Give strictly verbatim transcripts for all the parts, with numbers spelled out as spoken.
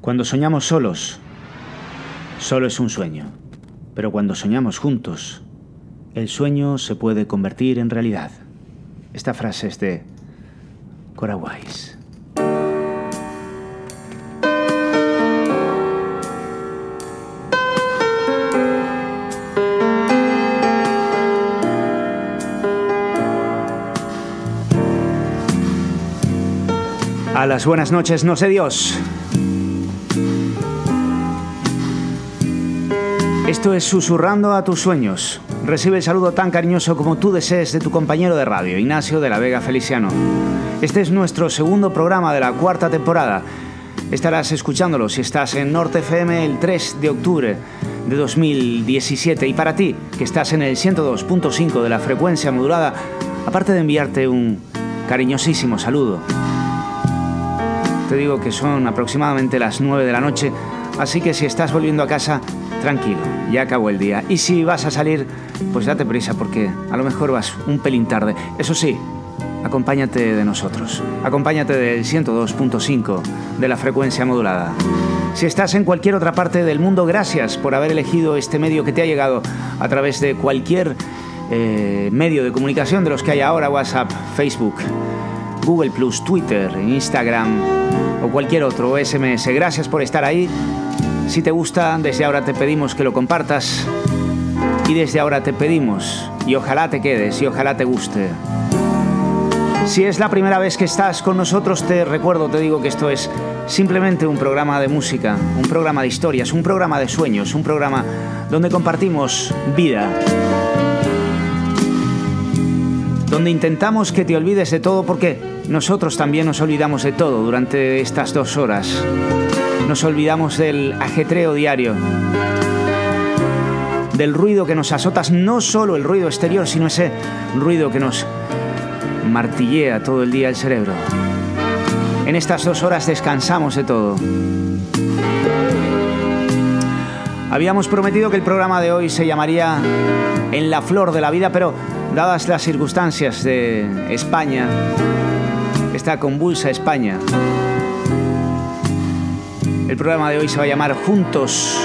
Cuando soñamos solos, solo es un sueño. Pero cuando soñamos juntos, el sueño se puede convertir en realidad. Esta frase es de Cora Wise. A las buenas noches, no sé Dios. Esto es Susurrando a tus sueños. Recibe el saludo tan cariñoso como tú desees de tu compañero de radio, Ignacio de la Vega Feliciano. Este es nuestro segundo programa de la cuarta temporada. Estarás escuchándolo si estás en Norte F M el tres de octubre de dos mil diecisiete. Y para ti, que estás en el ciento dos punto cinco de la frecuencia modulada, aparte de enviarte un cariñosísimo saludo, te digo que son aproximadamente las nueve de la noche, así que si estás volviendo a casa, tranquilo, ya acabó el día. Y si vas a salir, pues date prisa porque a lo mejor vas un pelín tarde. Eso sí, acompáñate de nosotros, acompáñate del ciento dos punto cinco de la frecuencia modulada. Si estás en cualquier otra parte del mundo, gracias por haber elegido este medio que te ha llegado a través de cualquier eh, medio de comunicación de los que hay ahora, WhatsApp, Facebook, Google plus, Twitter, Instagram o cualquier otro, S M S. Gracias por estar ahí. Si te gusta, desde ahora te pedimos que lo compartas y desde ahora te pedimos, y ojalá te quedes y ojalá te guste. Si es la primera vez que estás con nosotros, te recuerdo, te digo que esto es simplemente un programa de música, un programa de historias, un programa de sueños, un programa donde compartimos vida, donde intentamos que te olvides de todo, porque nosotros también nos olvidamos de todo durante estas dos horas. Nos olvidamos del ajetreo diario, del ruido que nos azotas, no solo el ruido exterior, sino ese ruido que nos martillea todo el día el cerebro. En estas dos horas descansamos de todo. Habíamos prometido que el programa de hoy se llamaría En la flor de la vida, pero dadas las circunstancias de España, esta convulsa España, el programa de hoy se va a llamar Juntos,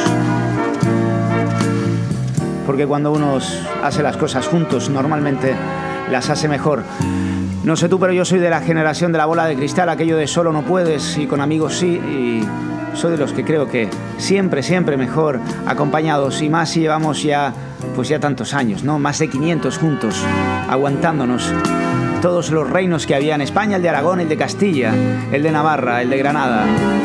porque cuando uno hace las cosas juntos, normalmente las hace mejor. No sé tú, pero yo soy de la generación de la bola de cristal, aquello de solo no puedes y con amigos sí, y soy de los que creo que siempre, siempre mejor acompañados, y más si llevamos ya, pues ya tantos años, ¿no? Más de quinientos juntos, aguantándonos todos los reinos que había en España, el de Aragón, el de Castilla, el de Navarra, el de Granada,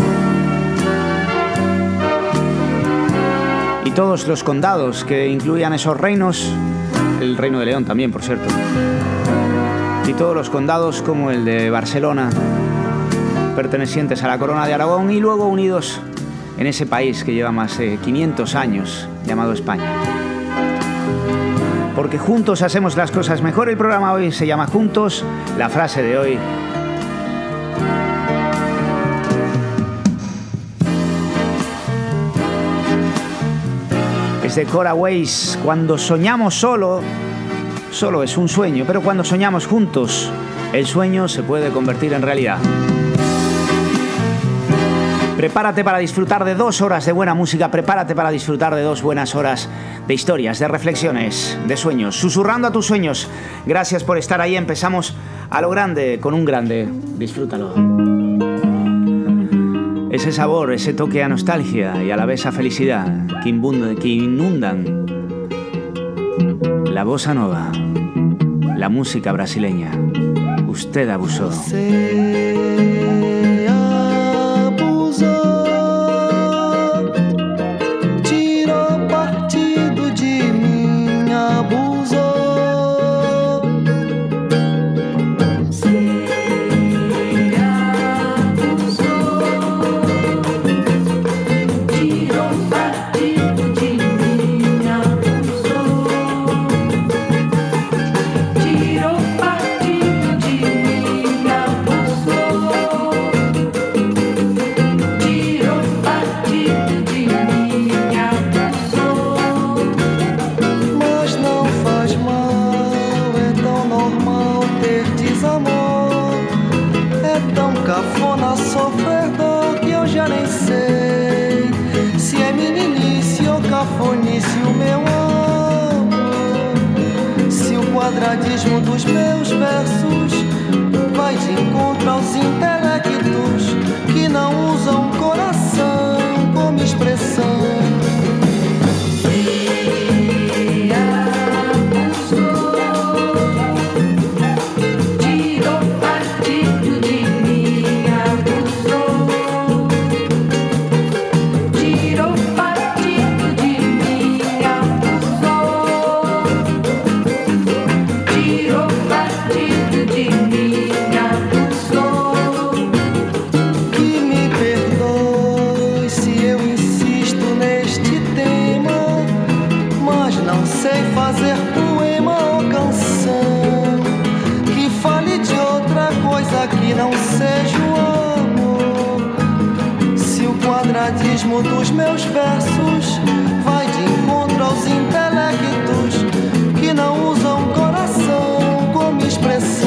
y todos los condados que incluían esos reinos, el Reino de León también, por cierto, y todos los condados como el de Barcelona, pertenecientes a la corona de Aragón, y luego unidos en ese país que lleva más de quinientos años, llamado España. Porque juntos hacemos las cosas mejor. El programa hoy se llama Juntos. La frase de hoy: es de Cora Wise. Cuando soñamos solo, solo es un sueño, pero cuando soñamos juntos, el sueño se puede convertir en realidad. Prepárate para disfrutar de dos horas de buena música, prepárate para disfrutar de dos buenas horas de historias, de reflexiones, de sueños, susurrando a tus sueños. Gracias por estar ahí. Empezamos a lo grande con un grande. Disfrútalo. Ese sabor, ese toque a nostalgia y a la vez a felicidad que, inbunda, que inundan la bossa nova, la música brasileña. Usted abusó. Cafona sofrer dor que eu já nem sei se é meninice ou cafonice o meu amor. Se o quadradismo dos meus versos vai de encontro aos intelectos que não usam coração como expressão. Que não seja o amor. Se o quadradismo dos meus versos vai de encontro aos intelectos que não usam coração como expressão.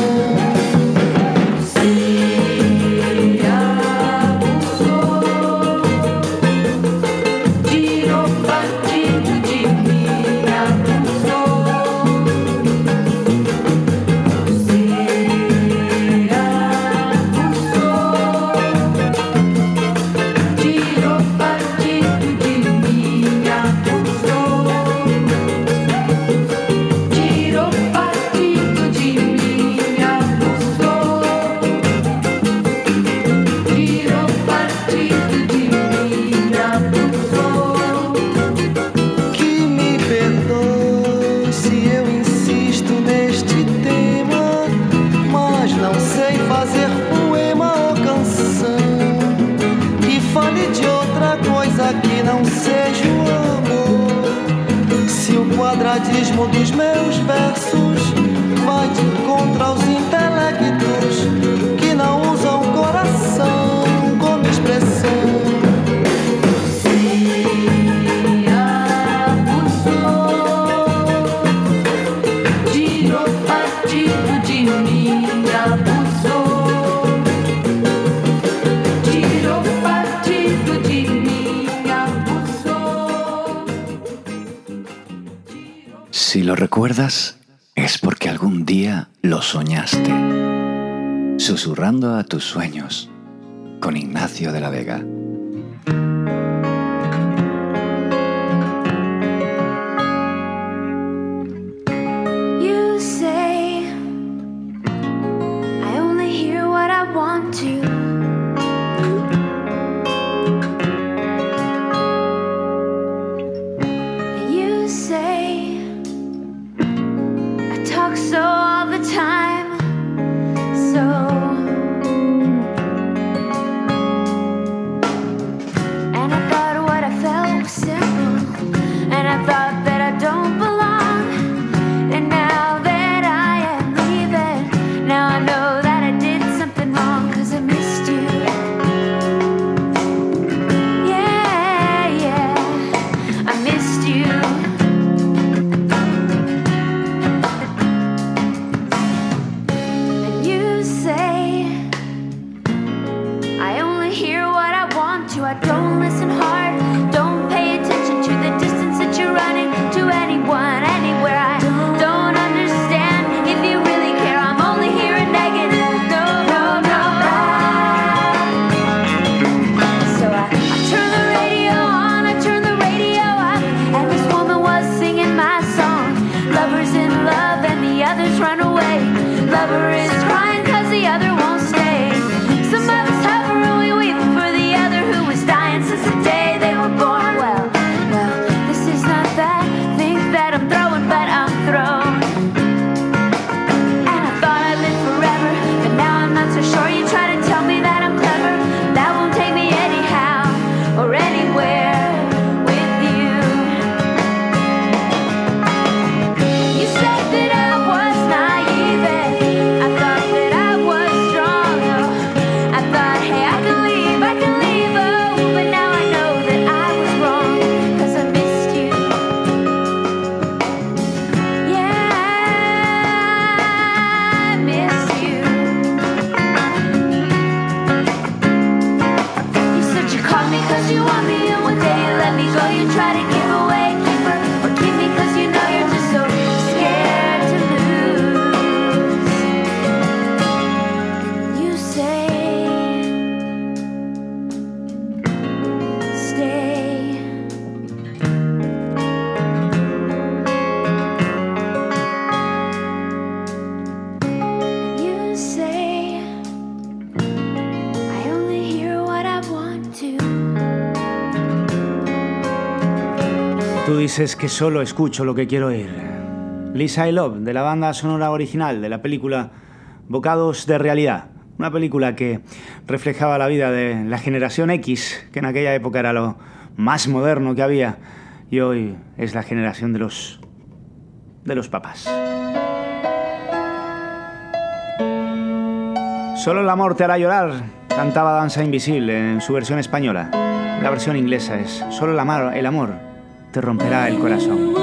Que não seja o amor. Se o quadradismo dos meus versos vai de encontro aos intelectos que não usam coração como expressão. Si lo recuerdas, es porque algún día lo soñaste. Susurrando a tus sueños, con Ignacio de la Vega. You say I only hear what I want to. You say I talk so all the time, so and I thought what I felt was simple, and I thought that I don't belong, and now that I am leaving, now I know that I did something wrong, 'cause I missed you. Yeah, yeah, I missed you. I don't listen hard, don't pay attention to the distance that you're running to anyone, anywhere. I don't understand if you really care. I'm only hearing negative, no, no, no. So I, I turn the radio on, I turn the radio up, and this woman was singing my song. Lover's in love and the others run away. Lover is crying 'cause the other won't stay. Some of us hover and we weep for the other who was dying since the day they were born. Well, well, this is not that thing that I'm throwing, but I'm thrown. And I thought I lived forever, but now I'm not so sure. You try to tell me that I'm clever, that won't take me anyhow or anywhere with you. You said that I was naive. Tú dices que solo escucho lo que quiero oír. Lisa I Love, de la banda sonora original de la película Bocados de Realidad. Una película que reflejaba la vida de la generación X, que en aquella época era lo más moderno que había, y hoy es la generación de los, de los papás. Solo el amor te hará llorar, cantaba Danza Invisible en su versión española. La versión inglesa es Solo el amor, el amor te romperá el corazón.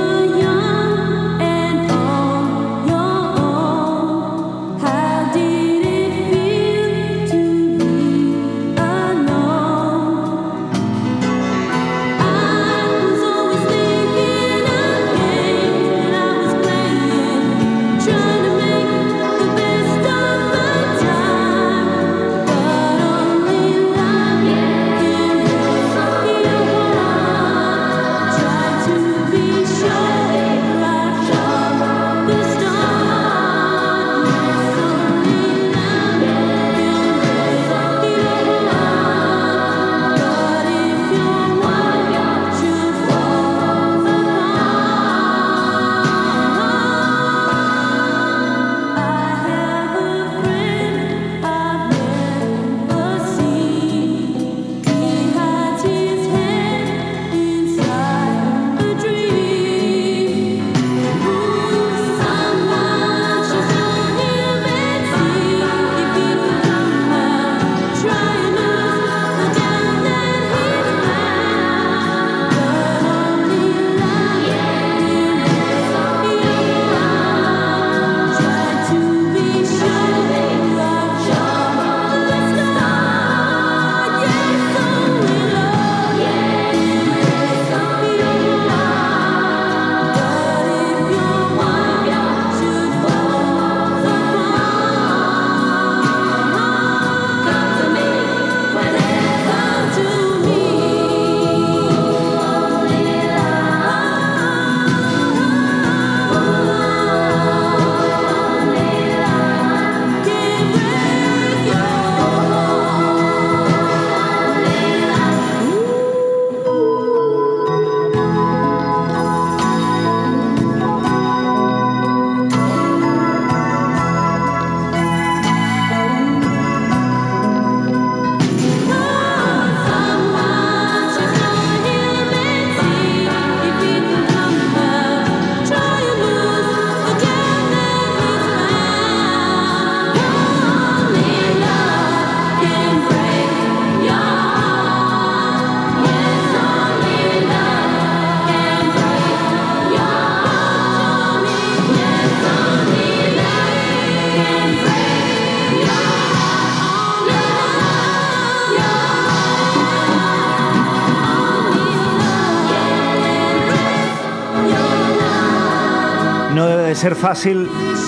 Ser fácil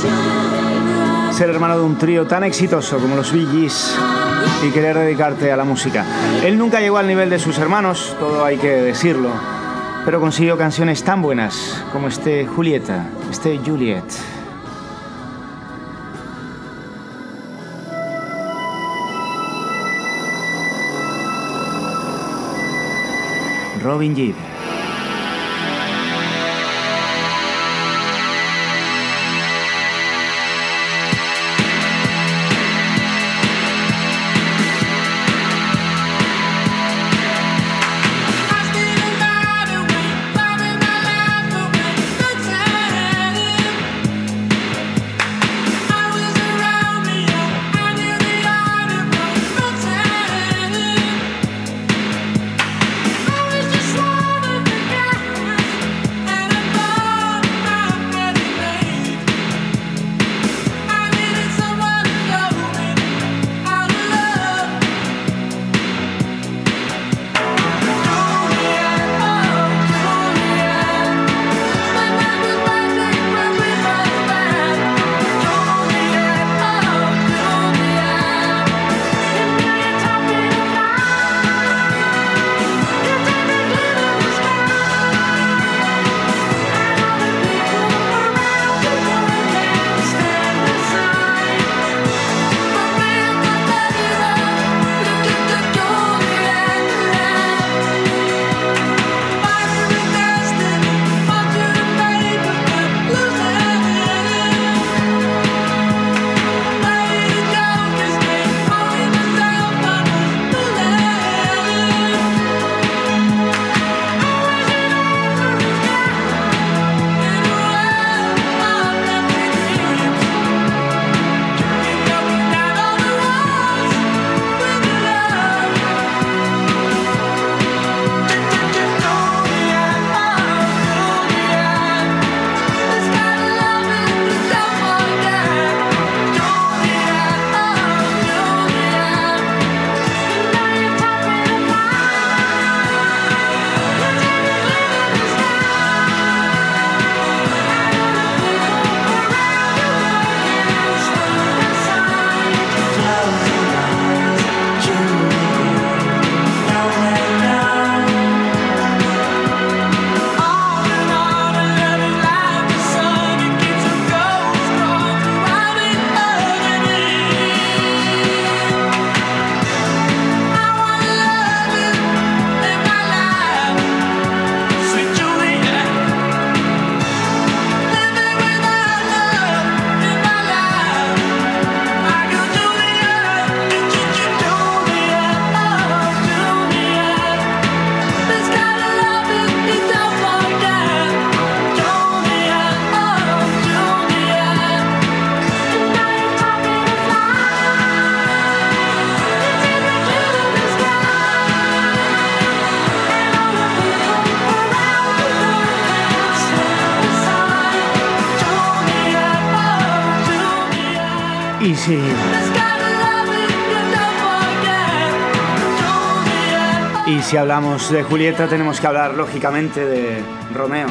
ser hermano de un trío tan exitoso como los Bee Gees y querer dedicarte a la música. Él nunca llegó al nivel de sus hermanos, todo hay que decirlo, pero consiguió canciones tan buenas como este Julieta, este Juliet. Robin Gibb. Just wanna Y si... Y si hablamos de Julieta, tenemos que hablar, lógicamente, de Romeo.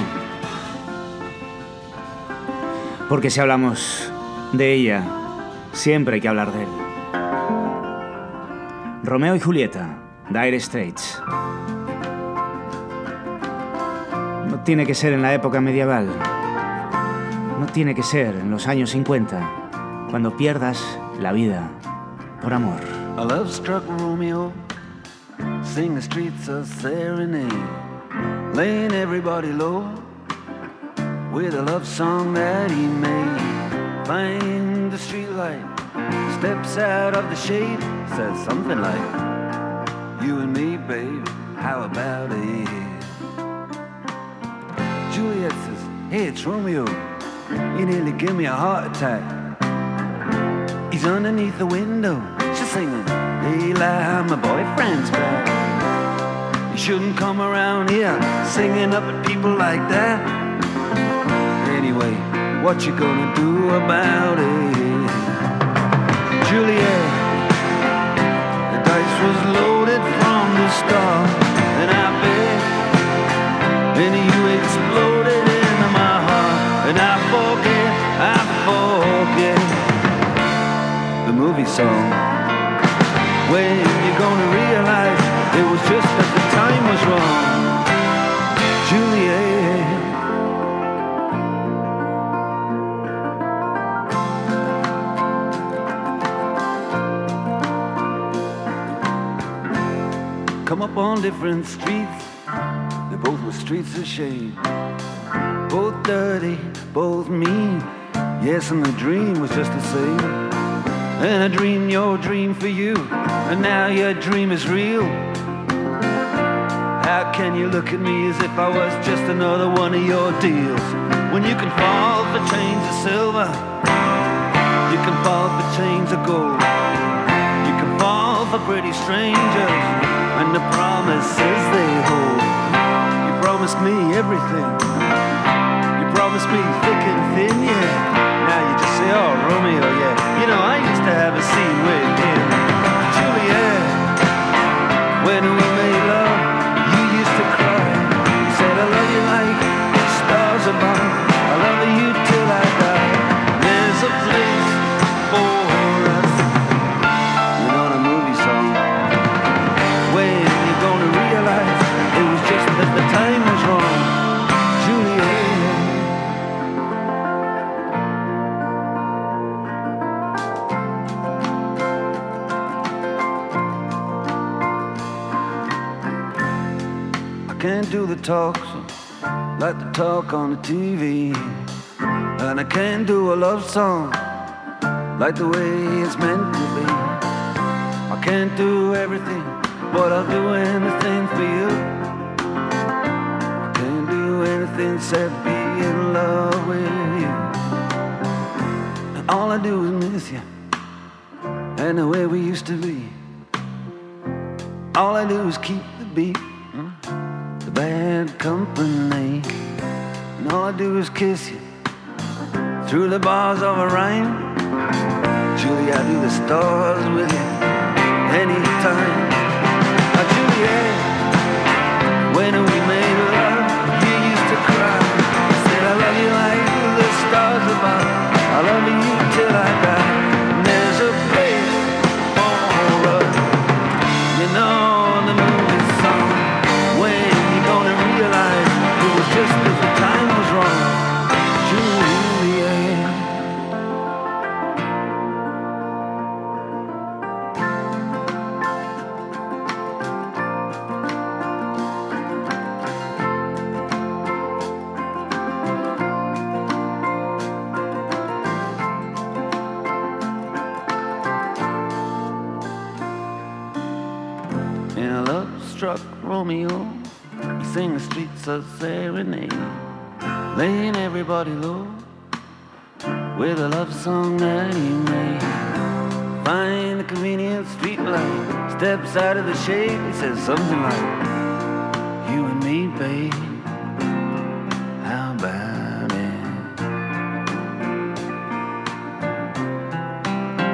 Porque si hablamos de ella, siempre hay que hablar de él. Romeo y Julieta, Dire Straits. No tiene que ser en la época medieval. No tiene que ser en los años cincuenta, cuando pierdas la vida por amor. A love struck Romeo, sing the streets a serenade, laying everybody low with a love song that he made. Find the streetlight, steps out of the shade, says something like, you and me, babe, how about it? Juliet says, hey, it's Romeo, you nearly give me a heart attack. He's underneath the window, she's singing, Daylight, my boyfriend's back. You shouldn't come around here singing up at people like that. Anyway, what you gonna do about it? Juliet, the dice was loaded from the start, and I bet then you exploded into my heart, and I forget, I forget the movie song. When you gonna realize it was just that the time was wrong, Juliet. Come up on different streets, they both were streets of shame. Both dirty, both mean, yes, and the dream was just the same. And I dreamed your dream for you, and now your dream is real. How can you look at me as if I was just another one of your deals? When you can fall for chains of silver, you can fall for chains of gold, you can fall for pretty strangers and the promises they hold. You promised me everything, you promised me thick and thin, yeah. Now you just say, oh, Romeo, yeah. You know, I used to have a scene with him. Juliet, when we made love, you used to cry. You said, I love you like the stars above. I love you till I die. There's a place for us. You know the movie song. When you're gonna realize it was just that the time was wrong, Juliet. Can't do the talk like the talk on the T V, and I can't do a love song like the way it's meant to be. I can't do everything, but I'll do anything for you. I can't do anything except be in love with you. And all I do is miss you and the way we used to be. All I do is keep the beat, bad company, and all I do is kiss you through the bars of a rhyme. Julie, I do the stars with you anytime. Now, Juliet, when we made love, you used to cry. You said, I love you like the stars above. I love you till I die. And there's a place for us, you know the movie song. When gonna realize it was just as the time was wrong, Juliet. And love struck Romeo, sing the streets a serenade, laying everybody low with a love song that he made. Find the convenient street light, steps out of the shade, he says something like, you and me, babe, how about it?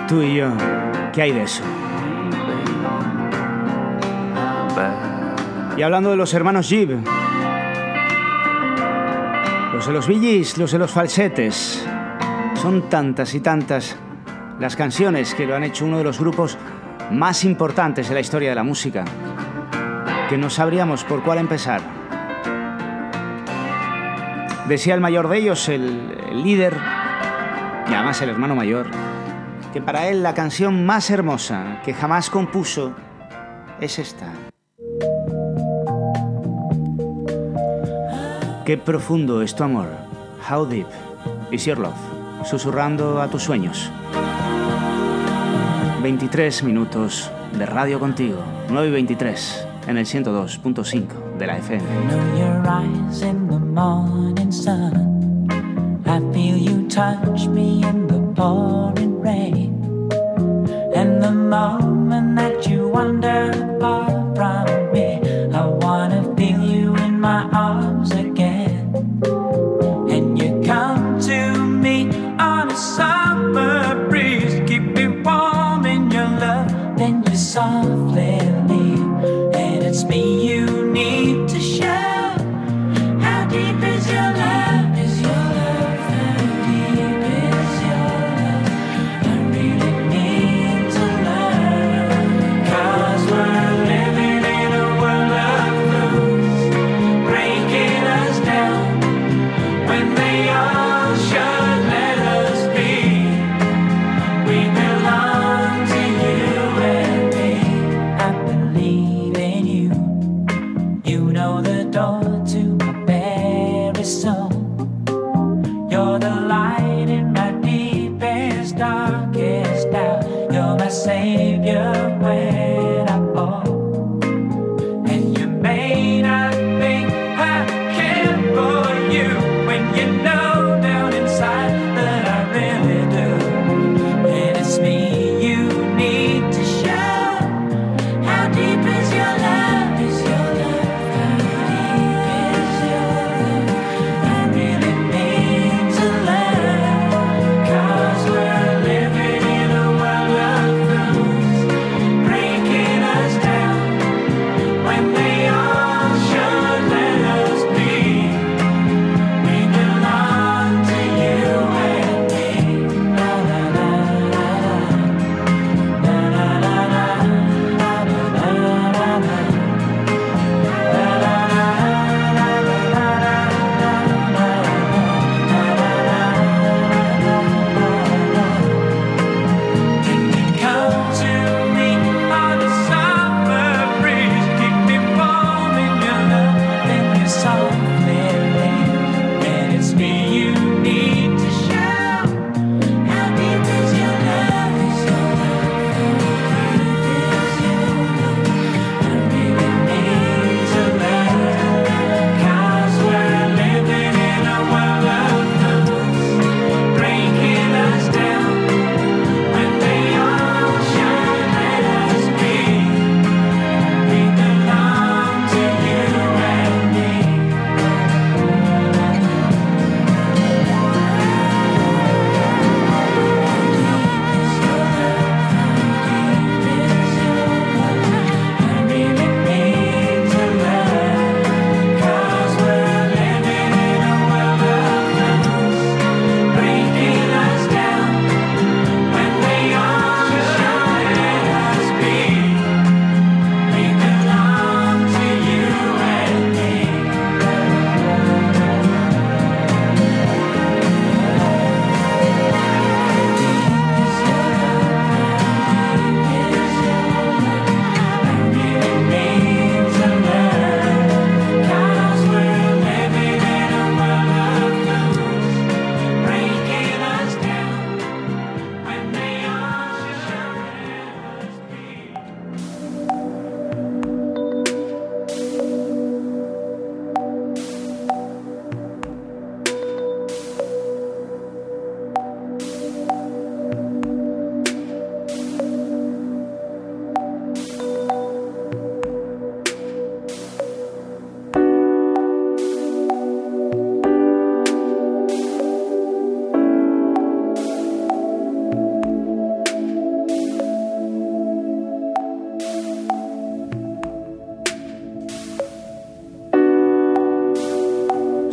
Tú y yo, ¿qué hay de eso? Y hablando de los hermanos Gibb, los de los Bee Gees, los de los falsetes, son tantas y tantas las canciones que lo han hecho uno de los grupos más importantes de la historia de la música, que no sabríamos por cuál empezar. Decía el mayor de ellos, el, el líder, y además el hermano mayor, que para él la canción más hermosa que jamás compuso es esta. Qué profundo es tu amor. How deep is your love. Susurrando a tus sueños. veintitrés minutos de radio contigo. nueve y veintitrés en el ciento dos punto cinco de la F M. I know your eyes in the morning sun. I feel you touch me in the pouring rain. And the moment that you wander far from me, I wanna feel you in my arms again. And you come to me on a summer breeze, keep me warm in your love, then you softly leave. And it's me you need to show. How deep is your love? Is your love? How deep is your love? I really need to learn, 'cause we're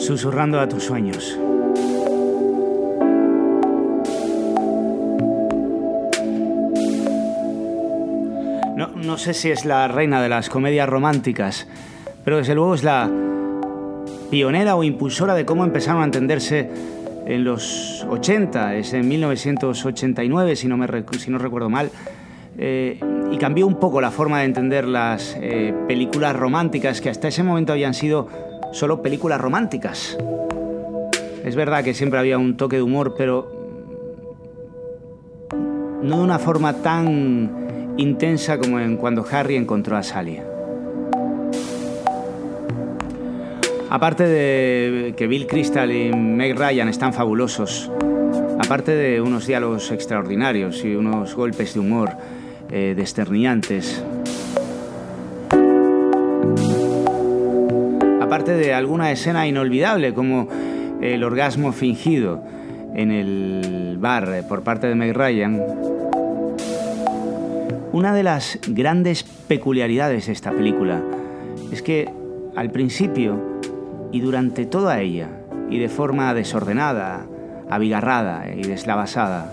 Susurrando a tus sueños. No, no sé si es la reina de las comedias románticas, pero desde luego es la pionera o impulsora de cómo empezaron a entenderse en los ochenta, es en mil novecientos ochenta y nueve, si no, me, si no recuerdo mal, eh, y cambió un poco la forma de entender las eh, películas románticas, que hasta ese momento habían sido solo películas románticas. Es verdad que siempre había un toque de humor, pero no de una forma tan intensa como en cuando Harry encontró a Sally. Aparte de que Bill Crystal y Meg Ryan están fabulosos, aparte de unos diálogos extraordinarios y unos golpes de humor eh, desternillantes, aparte de alguna escena inolvidable como el orgasmo fingido en el bar por parte de Meg Ryan, una de las grandes peculiaridades de esta película es que al principio y durante toda ella, y de forma desordenada, abigarrada y deslavazada,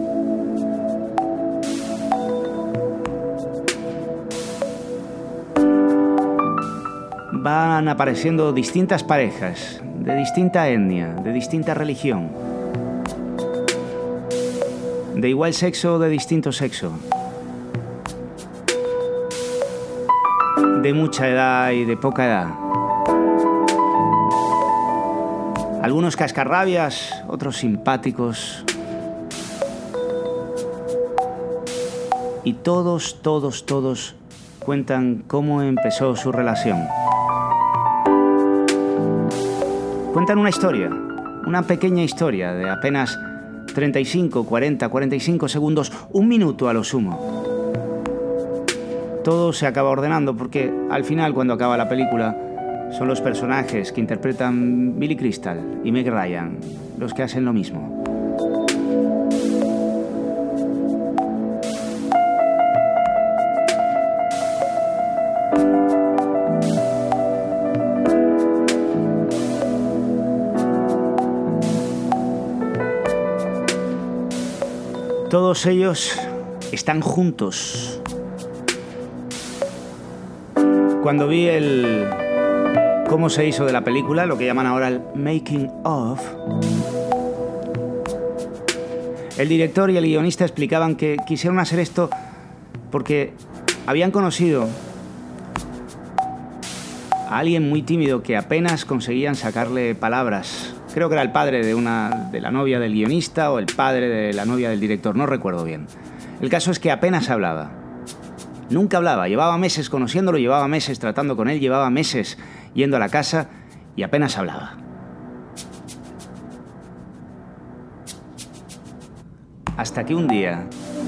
van apareciendo distintas parejas, de distinta etnia, de distinta religión, de igual sexo o de distinto sexo, de mucha edad y de poca edad. Algunos cascarrabias, otros simpáticos. Y todos, todos, todos cuentan cómo empezó su relación. Cuentan una historia, una pequeña historia de apenas treinta y cinco, cuarenta, cuarenta y cinco segundos, un minuto a lo sumo. Todo se acaba ordenando porque al final, cuando acaba la película, son los personajes que interpretan Billy Crystal y Meg Ryan los que hacen lo mismo. Todos ellos están juntos. Cuando vi el cómo se hizo de la película, lo que llaman ahora el making of, el director y el guionista explicaban que quisieron hacer esto porque habían conocido a alguien muy tímido que apenas conseguían sacarle palabras. Creo que era el padre de, una, de la novia del guionista o el padre de la novia del director, no recuerdo bien. El caso es que apenas hablaba. Nunca hablaba, llevaba meses conociéndolo, llevaba meses tratando con él, llevaba meses yendo a la casa y apenas hablaba. Hasta que un día,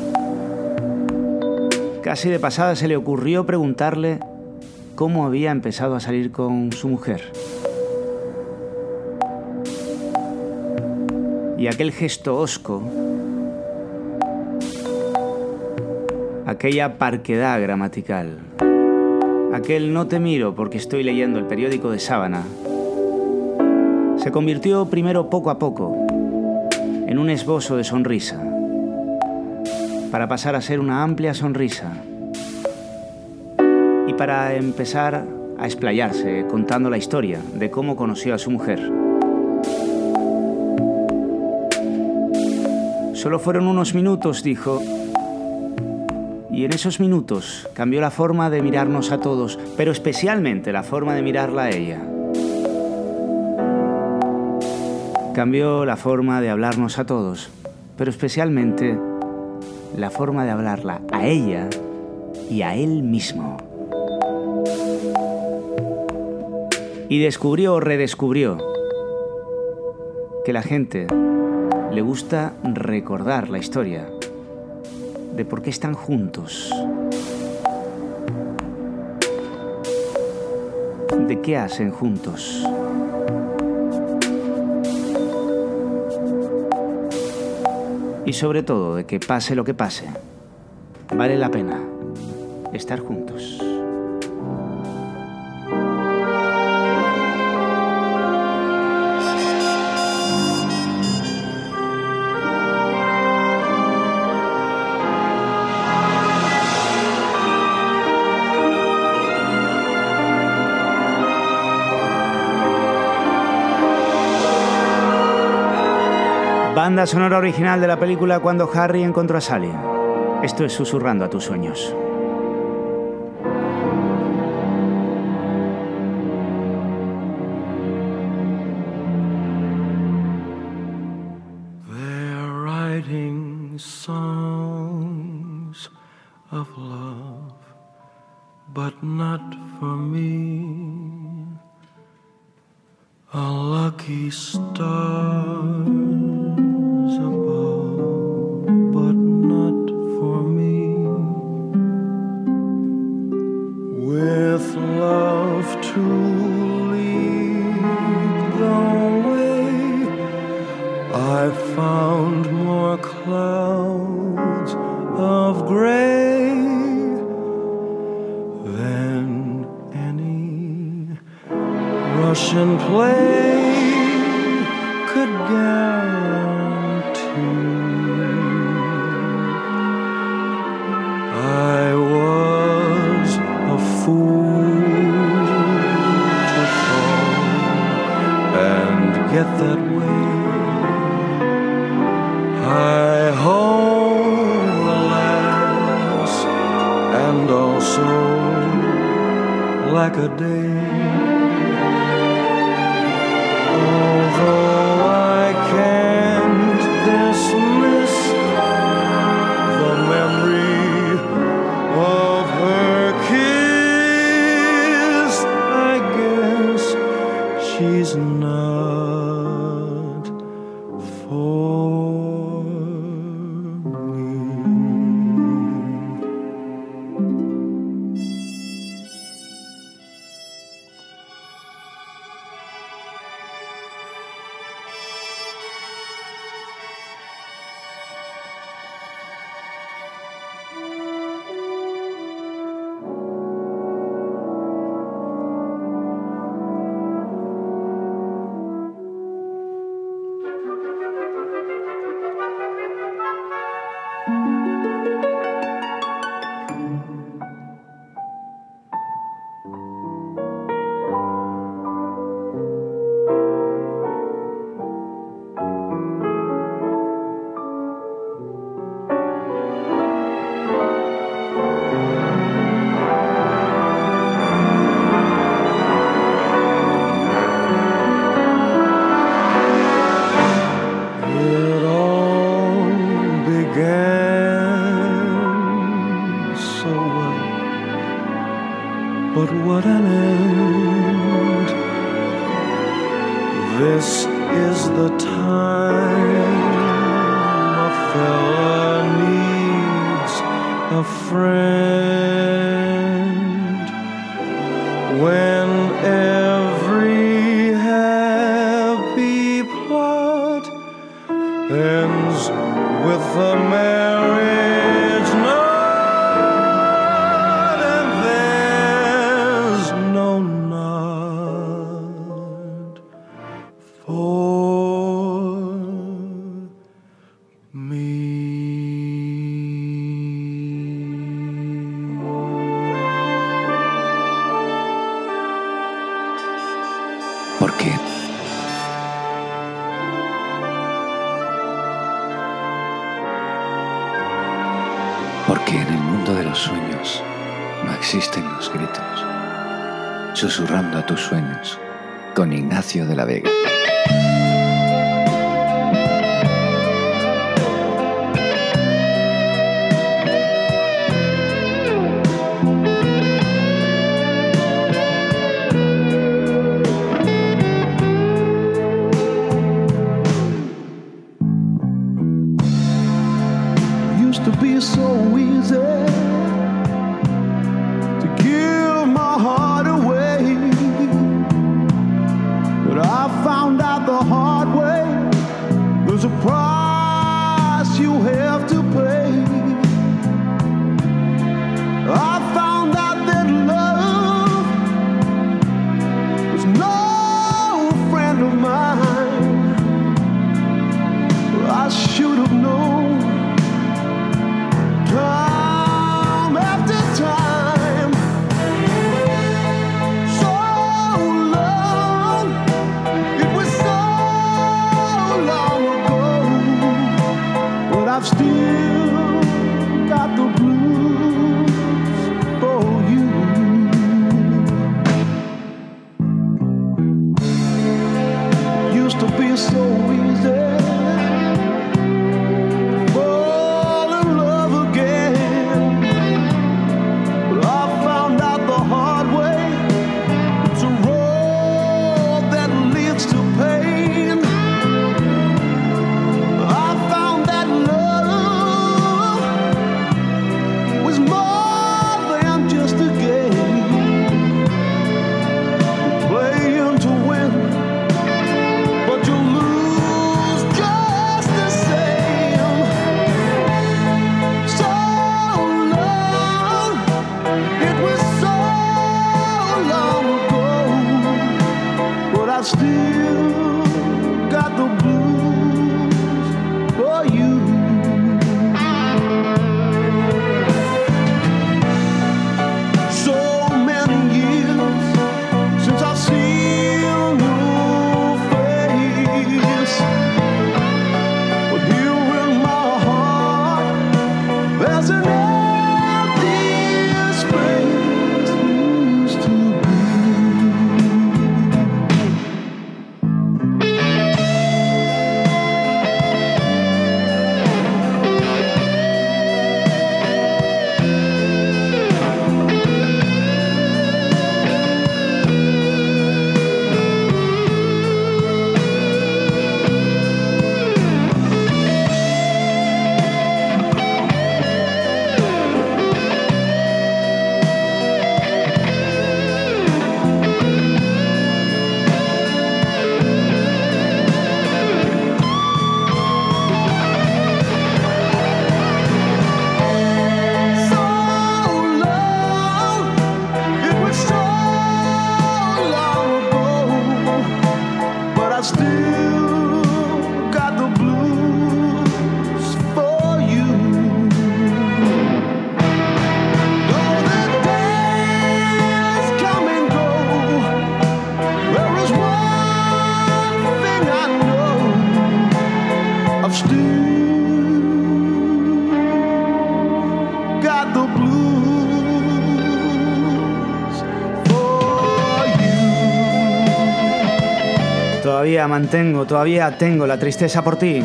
casi de pasada, se le ocurrió preguntarle cómo había empezado a salir con su mujer. Y aquel gesto hosco, aquella parquedad gramatical, aquel no te miro porque estoy leyendo el periódico de sábana, se convirtió primero poco a poco en un esbozo de sonrisa, para pasar a ser una amplia sonrisa y para empezar a explayarse contando la historia de cómo conoció a su mujer. Solo fueron unos minutos, dijo, y en esos minutos cambió la forma de mirarnos a todos, pero especialmente la forma de mirarla a ella. Cambió la forma de hablarnos a todos, pero especialmente la forma de hablarla a ella y a él mismo. Y descubrió o redescubrió que la gente le gusta recordar la historia de por qué están juntos, de qué hacen juntos. Y sobre todo, de que pase lo que pase, vale la pena estar juntos. Banda sonora original de la película Cuando Harry encontró a Sally. Esto es Susurrando a tus sueños. They're writing songs of love, but not for me. A lucky stars above, but not for me. With love to lead the way, I found more clouds of gray than any Russian play could guarantee. I was a fool to fall and get that way. I hold the last and also like a day. Although I can't dismiss the memory of her kiss, I guess she's not for me. But what an end. This is the time a fella needs a friend. When every happy plot ends with a marriage knot, and there's no knot for me. ¿Por qué? Porque en el mundo de los sueños no existen los gritos. Susurrando a tus sueños, con Ignacio de la Vega. Used to be so easy to give my heart away, but I found I've still got the blues for you. Used to be so easy. Todavía mantengo, todavía tengo la tristeza por ti.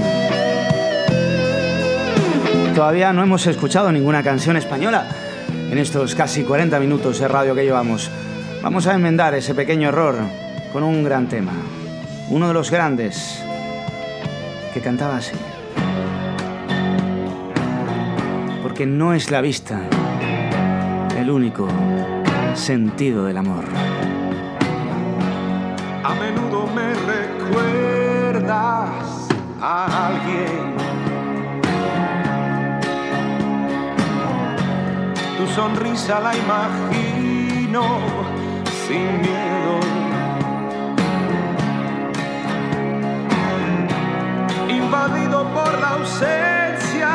Todavía no hemos escuchado ninguna canción española en estos casi cuarenta minutos de radio que llevamos. Vamos a enmendar ese pequeño error con un gran tema. Uno de los grandes que cantaba así. Porque no es la vista el único sentido del amor. A menudo me recuerdas a alguien. Tu sonrisa la imagino sin miedo. Invadido por la ausencia,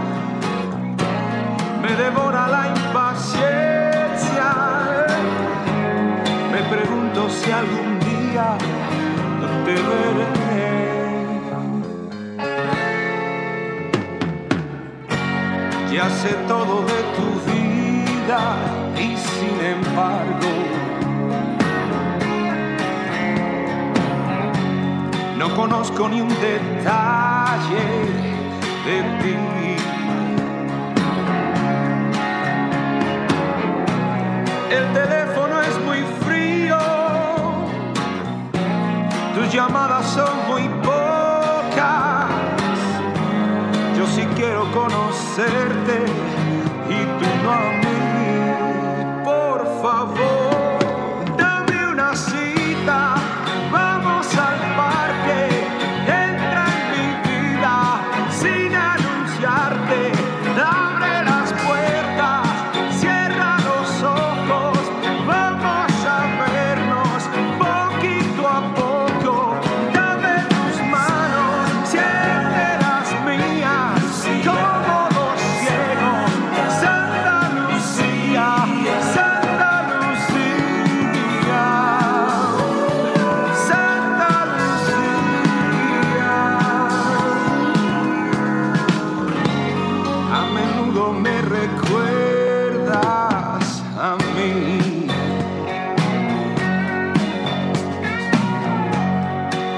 me devora la impaciencia. Me pregunto si algún día te veré. Ya sé todo de tu vida y sin embargo no conozco ni un detalle de ti. El teléfono es muy frío, tus llamadas son muy pocas. Yo sí quiero conocerte y tú no a mí. Por favor, dame una cita, vamos al parque. Entra en mi vida sin anunciarte. Abre las puertas, cierra los ojos. Vamos a vernos poquito a poco. Dame tus manos, siente las mías. Como dos ciegos, Santa Luz.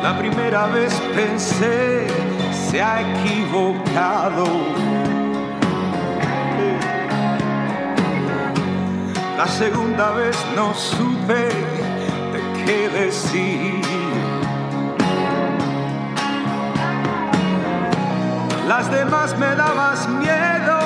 La primera vez pensé, se ha equivocado. La segunda vez no supe de qué decir. Las demás me dabas miedo,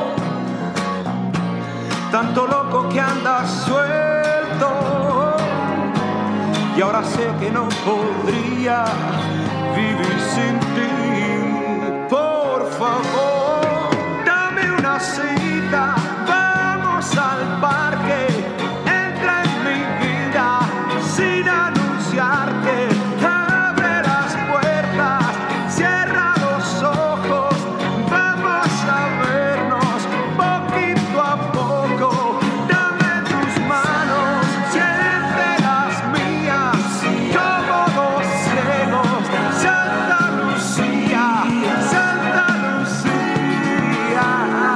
tanto loco que andas suelto. Y ahora sé que no podría vivir sin ti. Por favor, dame una cita, vamos al parque. Entra en mi vida sin anunciarte. Abre las puertas, cierra los ojos. Vamos a vernos poquito a poco. Dame tus manos, siente las mías. Como dos ciegos. Santa Lucía, Santa Lucía,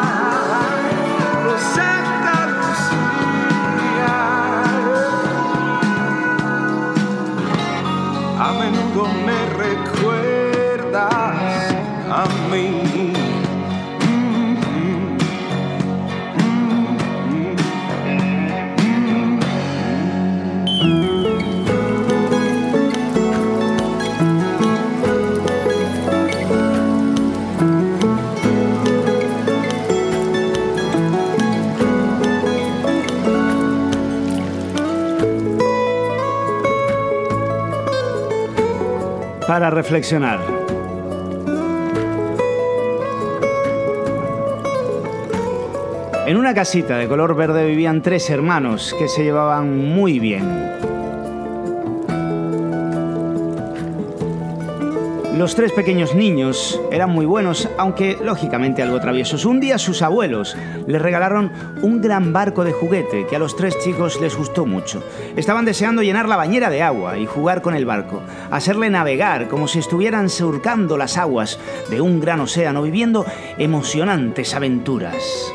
Santa Lucía. A menudo me recuerdas a mí. Para reflexionar. En una casita de color verde vivían tres hermanos que se llevaban muy bien. Los tres pequeños niños eran muy buenos, aunque lógicamente algo traviesos. Un día sus abuelos les regalaron un gran barco de juguete que a los tres chicos les gustó mucho. Estaban deseando llenar la bañera de agua y jugar con el barco, hacerle navegar como si estuvieran surcando las aguas de un gran océano, viviendo emocionantes aventuras.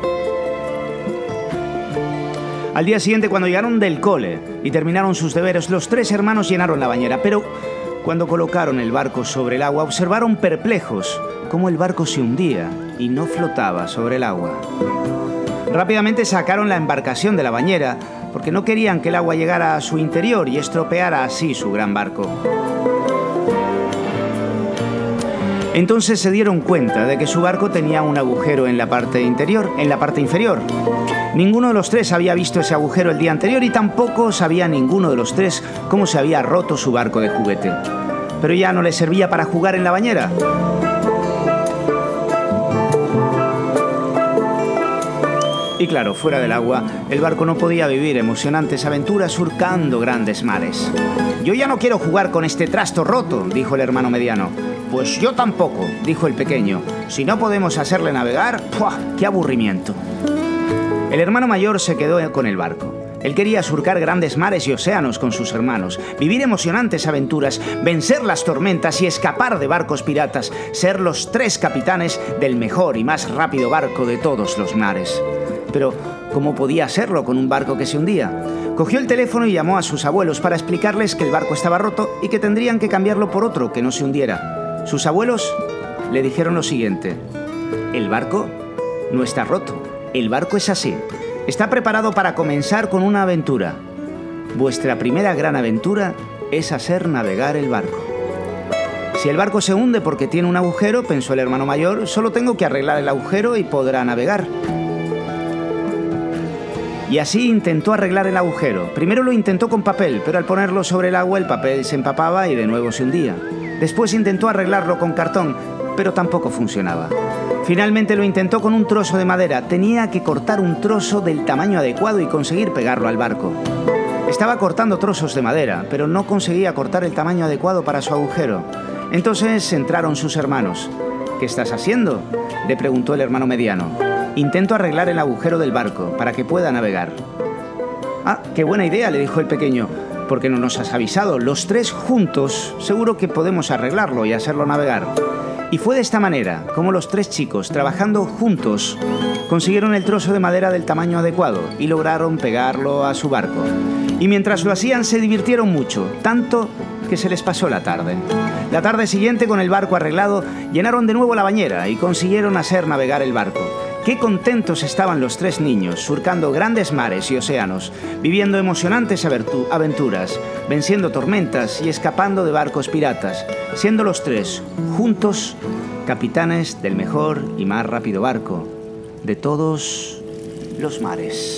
Al día siguiente, cuando llegaron del cole y terminaron sus deberes, los tres hermanos llenaron la bañera, pero cuando colocaron el barco sobre el agua, observaron perplejos cómo el barco se hundía y no flotaba sobre el agua. Rápidamente sacaron la embarcación de la bañera porque no querían que el agua llegara a su interior y estropeara así su gran barco. Entonces se dieron cuenta de que su barco tenía un agujero en la parte interior, en la parte inferior. Ninguno de los tres había visto ese agujero el día anterior y tampoco sabía ninguno de los tres cómo se había roto su barco de juguete. Pero ya no les servía para jugar en la bañera. Y claro, fuera del agua, el barco no podía vivir emocionantes aventuras surcando grandes mares. «Yo ya no quiero jugar con este trasto roto», dijo el hermano mediano. «Pues yo tampoco», dijo el pequeño. «Si no podemos hacerle navegar, ¡puah! ¡Qué aburrimiento!». El hermano mayor se quedó con el barco. Él quería surcar grandes mares y océanos con sus hermanos, vivir emocionantes aventuras, vencer las tormentas y escapar de barcos piratas, ser los tres capitanes del mejor y más rápido barco de todos los mares. Pero, ¿cómo podía hacerlo con un barco que se hundía? Cogió el teléfono y llamó a sus abuelos para explicarles que el barco estaba roto y que tendrían que cambiarlo por otro que no se hundiera. Sus abuelos le dijeron lo siguiente: «El barco no está roto. El barco es así. Está preparado para comenzar con una aventura. Vuestra primera gran aventura es hacer navegar el barco. Si el barco se hunde porque tiene un agujero, pensó el hermano mayor, solo tengo que arreglar el agujero y podrá navegar». Y así intentó arreglar el agujero. Primero lo intentó con papel, pero al ponerlo sobre el agua el papel se empapaba y de nuevo se hundía. Después intentó arreglarlo con cartón, pero tampoco funcionaba. Finalmente lo intentó con un trozo de madera. Tenía que cortar un trozo del tamaño adecuado y conseguir pegarlo al barco. Estaba cortando trozos de madera, pero no conseguía cortar el tamaño adecuado para su agujero. Entonces entraron sus hermanos. «¿Qué estás haciendo?», le preguntó el hermano mediano. «Intento arreglar el agujero del barco para que pueda navegar». «Ah, qué buena idea», le dijo el pequeño. «¿Por qué no nos has avisado? Los tres juntos seguro que podemos arreglarlo y hacerlo navegar». Y fue de esta manera como los tres chicos, trabajando juntos, consiguieron el trozo de madera del tamaño adecuado y lograron pegarlo a su barco. Y mientras lo hacían se divirtieron mucho, tanto que que se les pasó la tarde. La tarde siguiente, con el barco arreglado, llenaron de nuevo la bañera y consiguieron hacer navegar el barco. Qué contentos estaban los tres niños, surcando grandes mares y océanos, viviendo emocionantes aventuras, venciendo tormentas y escapando de barcos piratas, siendo los tres, juntos, capitanes del mejor y más rápido barco de todos los mares.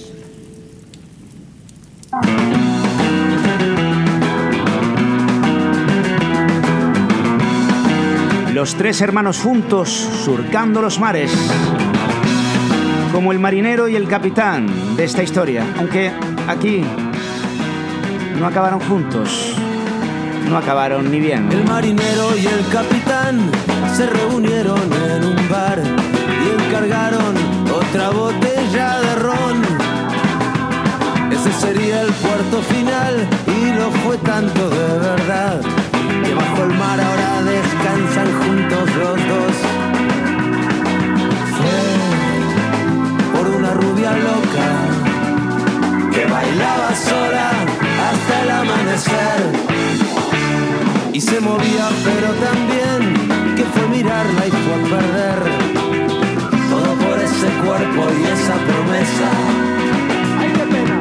Los tres hermanos juntos, surcando los mares, como el marinero y el capitán de esta historia, aunque aquí no acabaron juntos, no acabaron ni bien. El marinero y el capitán se reunieron en un bar y encargaron otra botella de ron. Ese sería el puerto final y lo fue tanto de verdad que bajo el mar ahora descansan juntos los dos. Fue por una rubia loca que bailaba sola hasta el amanecer y se movía pero también que fue mirarla y fue a perder todo por ese cuerpo y esa promesa. ¡Ay, qué pena!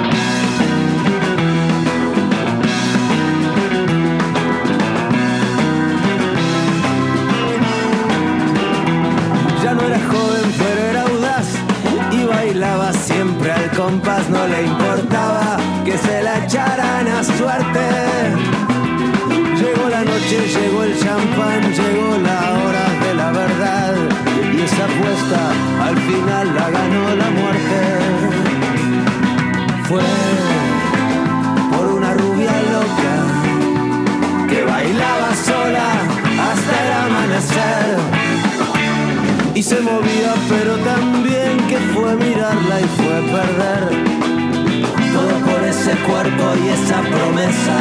Ya no era joven pero era audaz y bailaba siempre al compás, no le importaba que se la echaran a suerte. Llegó la noche, llegó el champán, llegó la hora de la verdad y esa apuesta al final la ganó la muerte. Fue por una rubia loca que bailaba sola hasta el amanecer y se movía pero también que fue mirarla y fue perder todo por ese cuerpo y esa promesa.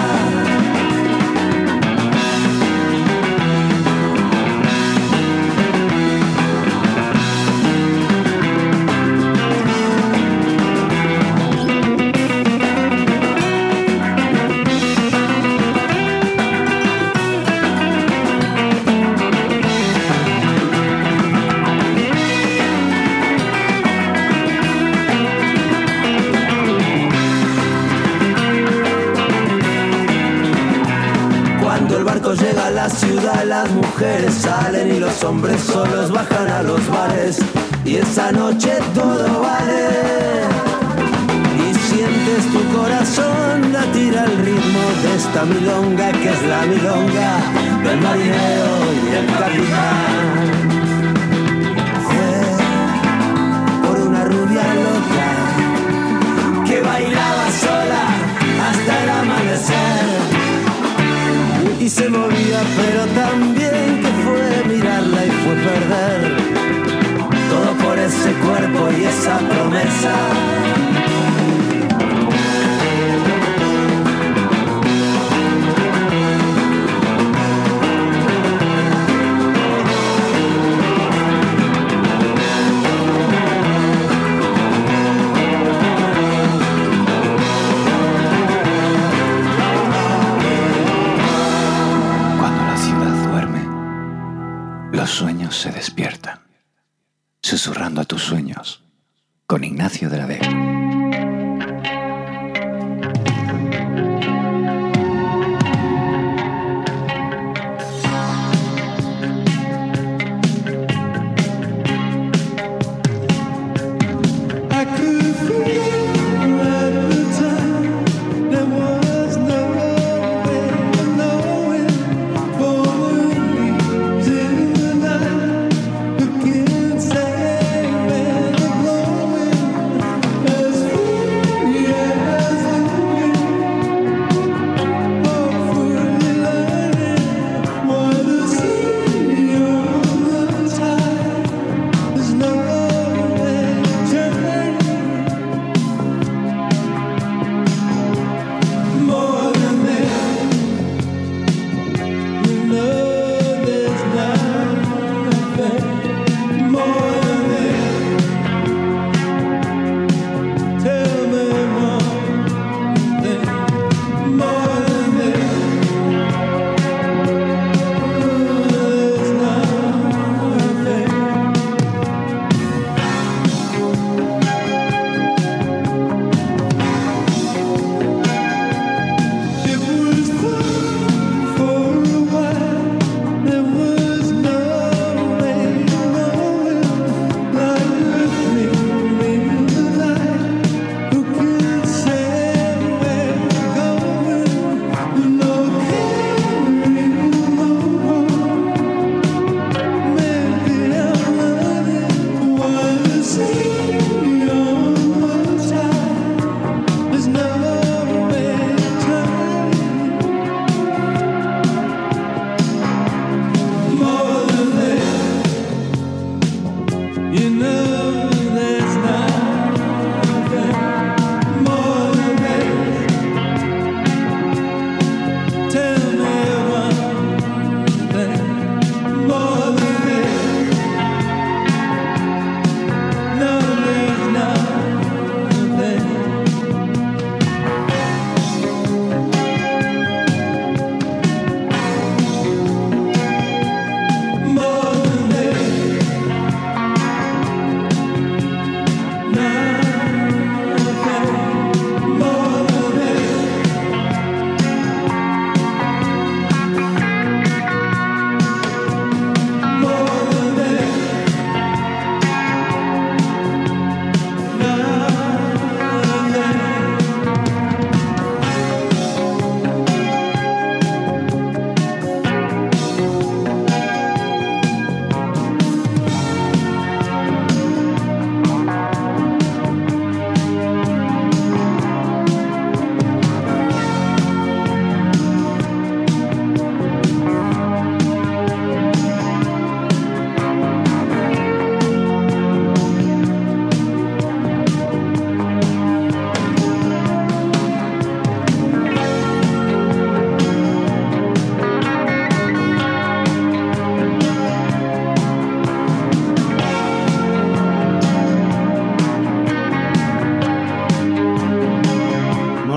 Llega a la ciudad, las mujeres salen y los hombres solos bajan a los bares y esa noche todo vale y sientes tu corazón latir al ritmo de esta milonga que es la milonga del marinero y el capitán. Fue por una rubia loca que bailaba sola hasta el amanecer y se movía pero también que fue mirarla y fue perder todo por ese cuerpo y esa promesa. Los sueños se despiertan, susurrando a tus sueños, con Ignacio de la Vega. There's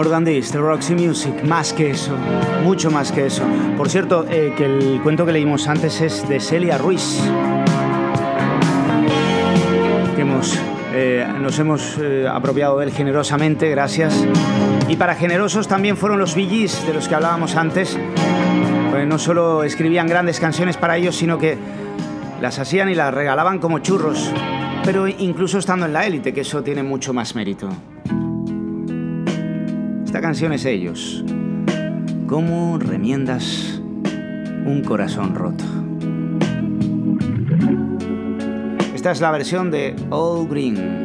More Than This, de Roxy Music, más que eso, mucho más que eso. Por cierto, eh, que el cuento que leímos antes es de Celia Ruiz, que hemos, eh, nos hemos eh, apropiado de él generosamente, gracias. Y para generosos también fueron los Bee Gees, de los que hablábamos antes. Pues no solo escribían grandes canciones para ellos, sino que las hacían y las regalaban como churros, pero incluso estando en la élite, que eso tiene mucho más mérito. Esta canción es ellos. ¿Cómo remiendas un corazón roto? Esta es la versión de All Green.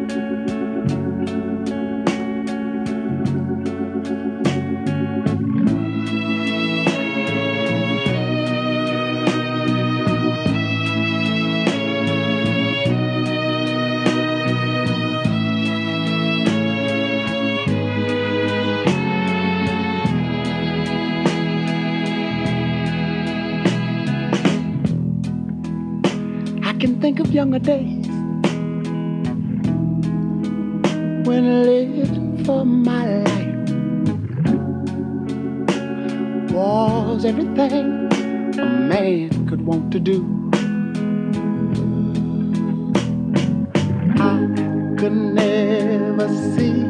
Think of younger days when I lived for my life was everything a man could want to do. I could never see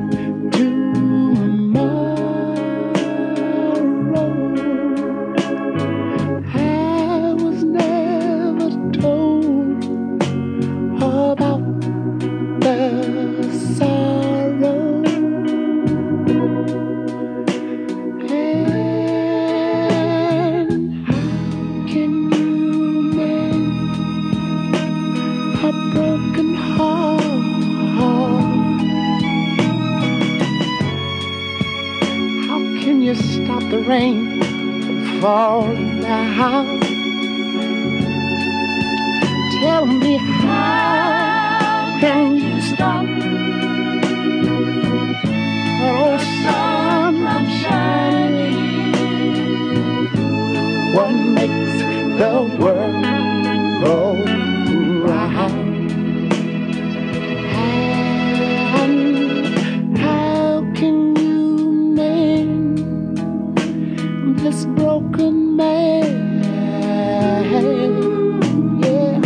rain from falling down. Tell me, how can you stop oh sun from shining? What makes the world go round? And how can you mend this broken man? Yeah.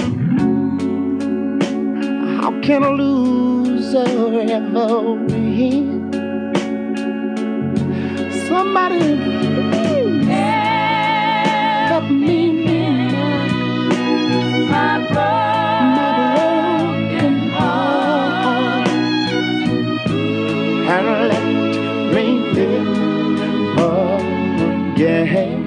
How can a loser ever win? Somebody help me mend my broken heart and let me live again.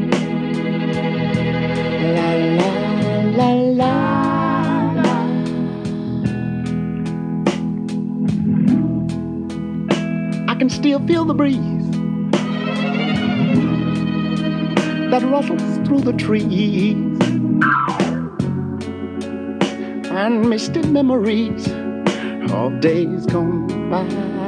La la la la. I can still feel the breeze that rustles through the trees and misty memories of days gone by.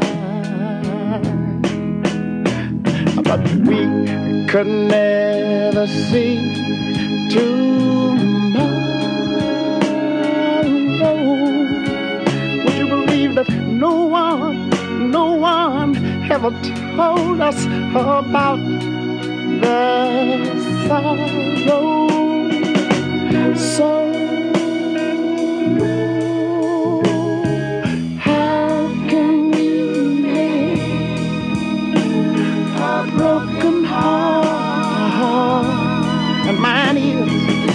But we could never see tomorrow. Would you believe that no one, no one ever told us about the sorrow? So how can we mend a broken heart? And mine is,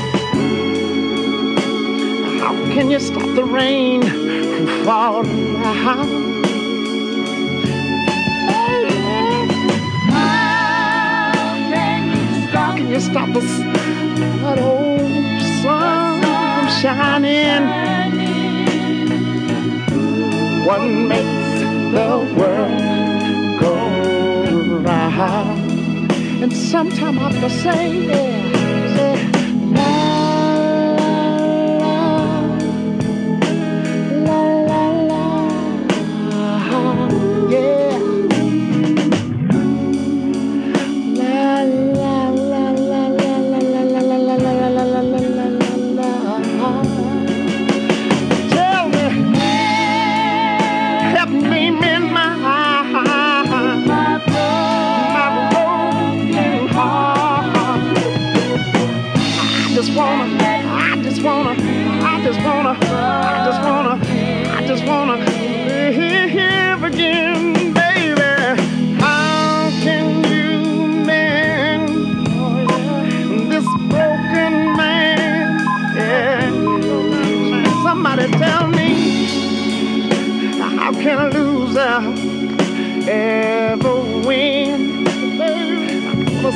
how can you stop the rain from falling down? Can you stop us, that old sun from shining? What makes the world go round? And sometime I have to say, yeah, say, la la la la, yeah. Tell me, help me mend my heart.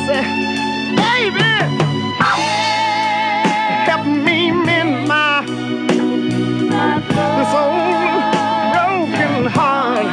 say, baby, help me mend my this old broken heart.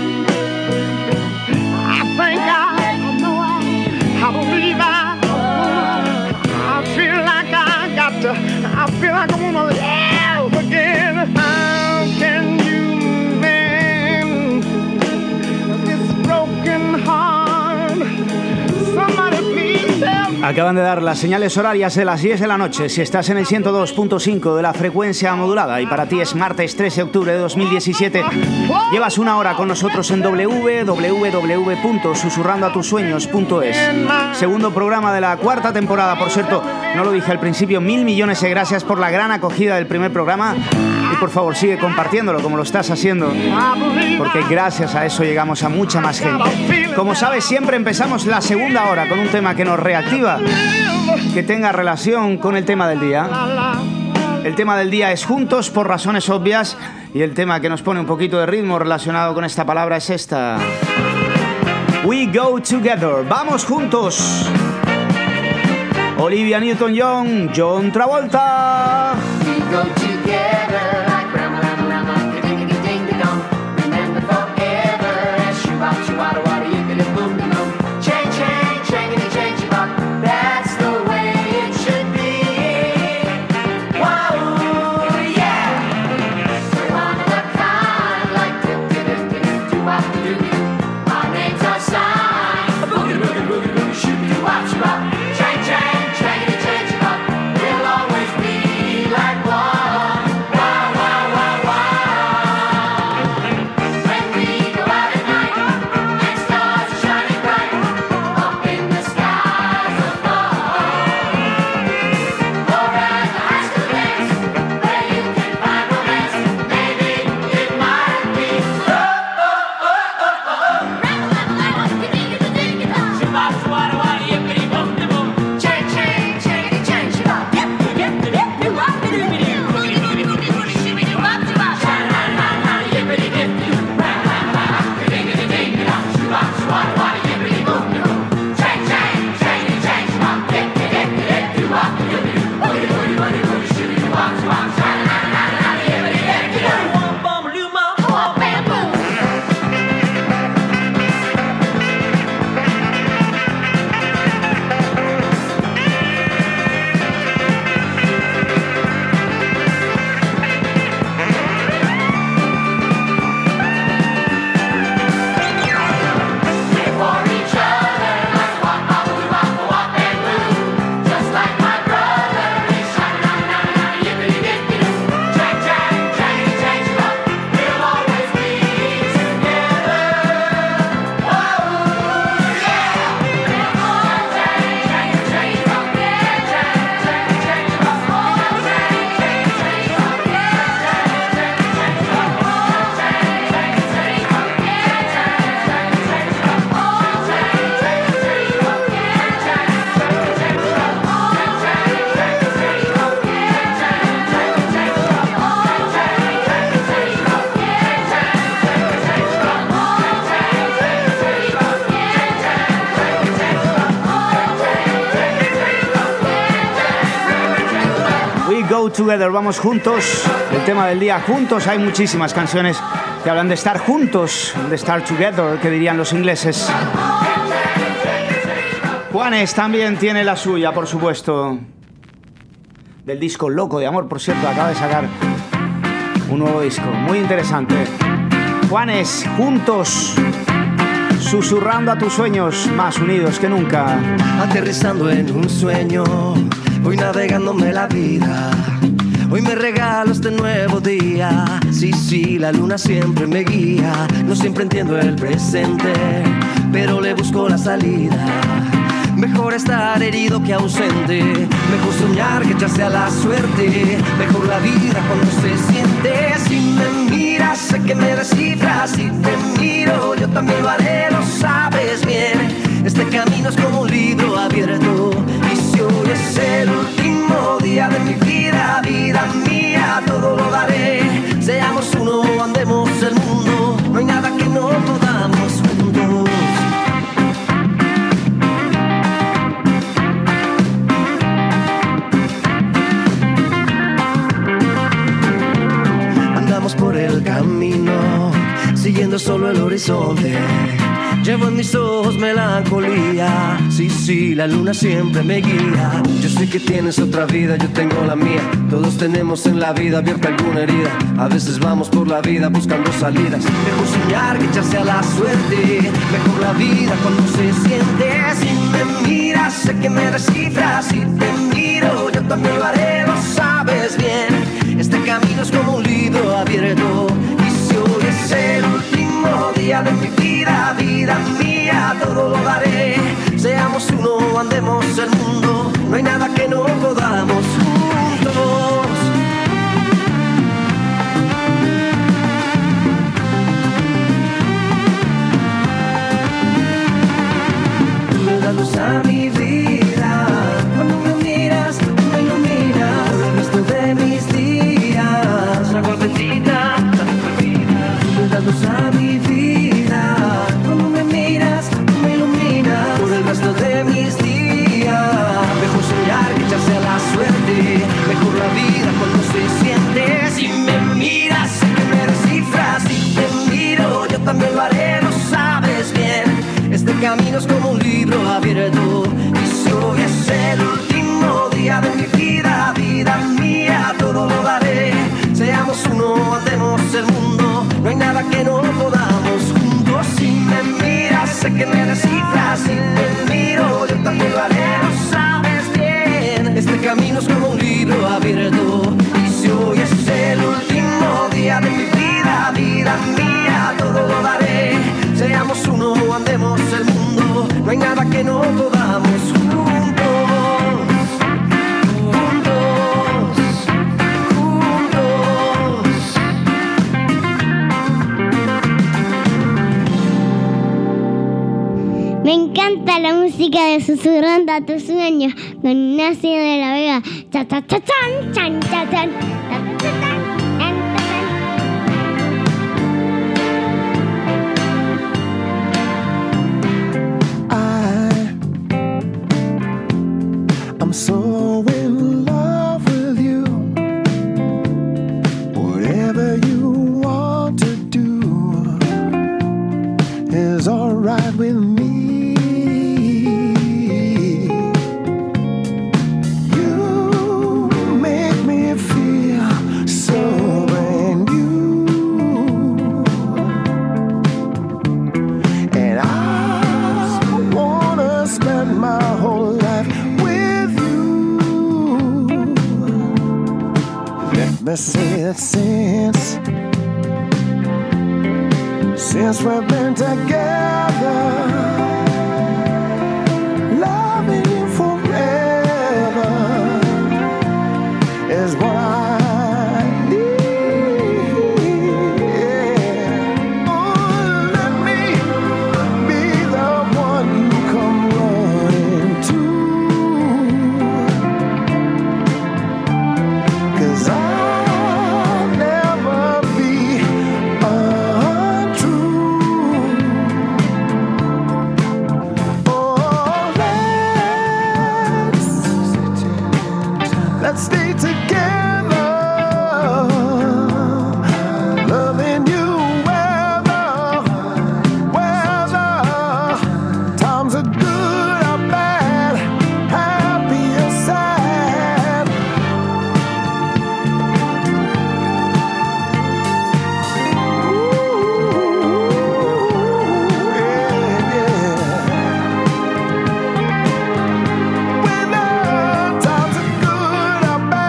I think I know I, I believe I, I feel like I got to, I feel like I wanna live again. How can you mend this broken heart? Somebody please help me. Acaban de dar las señales horarias de las diez de la noche. Si estás en el ciento dos punto cinco de la frecuencia modulada y para ti es martes trece de octubre de dos mil diecisiete, llevas una hora con nosotros en doble u doble u doble u punto susurrando a tus sueños punto es. Segundo programa de la cuarta temporada. Por cierto, no lo dije al principio, mil millones de gracias por la gran acogida del primer programa y por favor sigue compartiéndolo como lo estás haciendo, porque gracias a eso llegamos a mucha más gente. Como sabes, siempre empezamos la segunda hora con un tema que nos reactiva, que tenga relación con el tema del día. El tema del día es Juntos, por razones obvias, y el tema que nos pone un poquito de ritmo relacionado con esta palabra es esta: We Go Together. Vamos juntos. Olivia Newton-John, John Travolta. We go together like rama rama rama, ding ding ding ding dong. Remember forever as she walks, she wada wada yippity boom boom boom. Change change change change bop. That's the way it should be. Whoa yeah. We're one of a kind, like dip dip dip dip do wop do do. Our names are signed. Boogie boogie boogie boogie shoot do wop shoot wop. Change change change change bop. We'll always be like one. Together, vamos juntos. El tema del día, juntos. Hay muchísimas canciones que hablan de estar juntos, de estar together, que dirían los ingleses. Juanes también tiene la suya, por supuesto. Del disco Loco de Amor, por cierto, acaba de sacar un nuevo disco, muy interesante. Juanes, juntos, susurrando a tus sueños, más unidos que nunca. Aterrizando en un sueño, voy navegándome la vida. Hoy me regalo este nuevo día. Sí, sí, la luna siempre me guía. No siempre entiendo el presente, pero le busco la salida. Mejor estar herido que ausente. Mejor soñar que echarse a la suerte. Mejor la vida cuando se siente. Si me miras, sé que me descifras. Si te miro, yo también lo haré, lo sabes bien. Este camino es como un libro abierto. Y si hoy es el último día de mi vida, vida mía, todo lo daré. Seamos uno, andemos el mundo. No hay nada que no podamos juntos. viendo solo el horizonte. Llevo en mis ojos melancolía. Sí, sí, la luna siempre me guía. Yo sé que tienes otra vida, yo tengo la mía. Todos tenemos en la vida abierta alguna herida. A veces vamos por la vida buscando salidas. Mejor soñar que echarse a la suerte. Mejor la vida cuando se siente. Si me miras, sé que me descifras. Si te miro, yo también lo haré, lo sabes bien. Este camino es como un libro abierto. Y si hoy es el último día de mi vida, vida mía, todo lo daré. Seamos uno, andemos el mundo. No hay nada que no podamos juntos. Tú le das luz a mi vida. Cuando me miras, me iluminas. Por el resto de mis días, agua bendita, tu vida. Tú le das luz a mi vida. Cuando me miras, me iluminas. Por el resto de mis días. Mejor soñar que echarse a la suerte. Mejor la vida cuando se siente. Si me miras, sé que me descifras. Si te miro, yo también lo haré, lo sabes bien. Este camino es como un libro abierto. Y si hoy es el último día de mi vida, vida mía, todo lo daré. Seamos uno, andemos el mundo. No hay nada que no podamos juntos. Si me miras, sé que me descifras. Si te miro, yo también lo haré, lo sabes bien. Este camino es como un libro abierto. Y si hoy es el último día de mi vida, vida mía, todo lo daré. Seamos uno, andemos el mundo. No hay nada que no podamos juntos. Juntos, juntos. Me encanta la música de Susurrando a tus sueños con Ignacio de la Vega. Cha cha cha chan, chan cha chan. Ta, ta, ta, tan, tan, ta, tan. I'm so in love with you. Whatever you want to do is alright with me. You make me feel so brand new, and I wanna spend my whole life with you. Let me say it since Since we've been together, loving you forever is what I need. Oh, let me be the one you come running to, 'cause I'll never be untrue. Oh, let's, let's stay together, loving you whether, whether times are good or bad, happy or sad. Whether times are good or bad.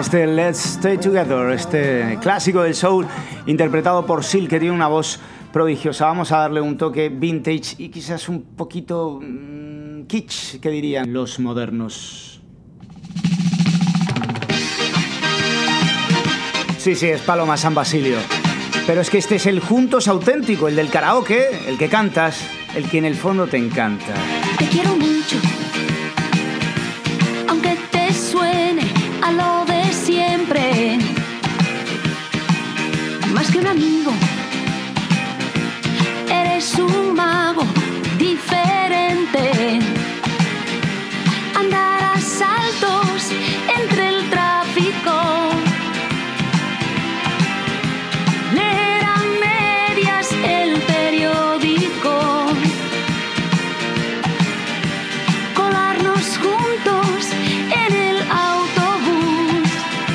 este Let's Stay Together, este clásico del soul interpretado por Seal, que tiene una voz prodigiosa. Vamos a darle un toque vintage y quizás un poquito mmm, kitsch, que dirían los modernos. Sí, sí, es Paloma San Basilio. Pero es que este es el Juntos auténtico, el del karaoke, el que cantas, el que en el fondo te encanta. Te quiero mucho, aunque te suene a lo de siempre. Más que un amigo, eres un mago diferente. Andar a saltos entre el tráfico, leer a medias el periódico, colarnos juntos en el autobús,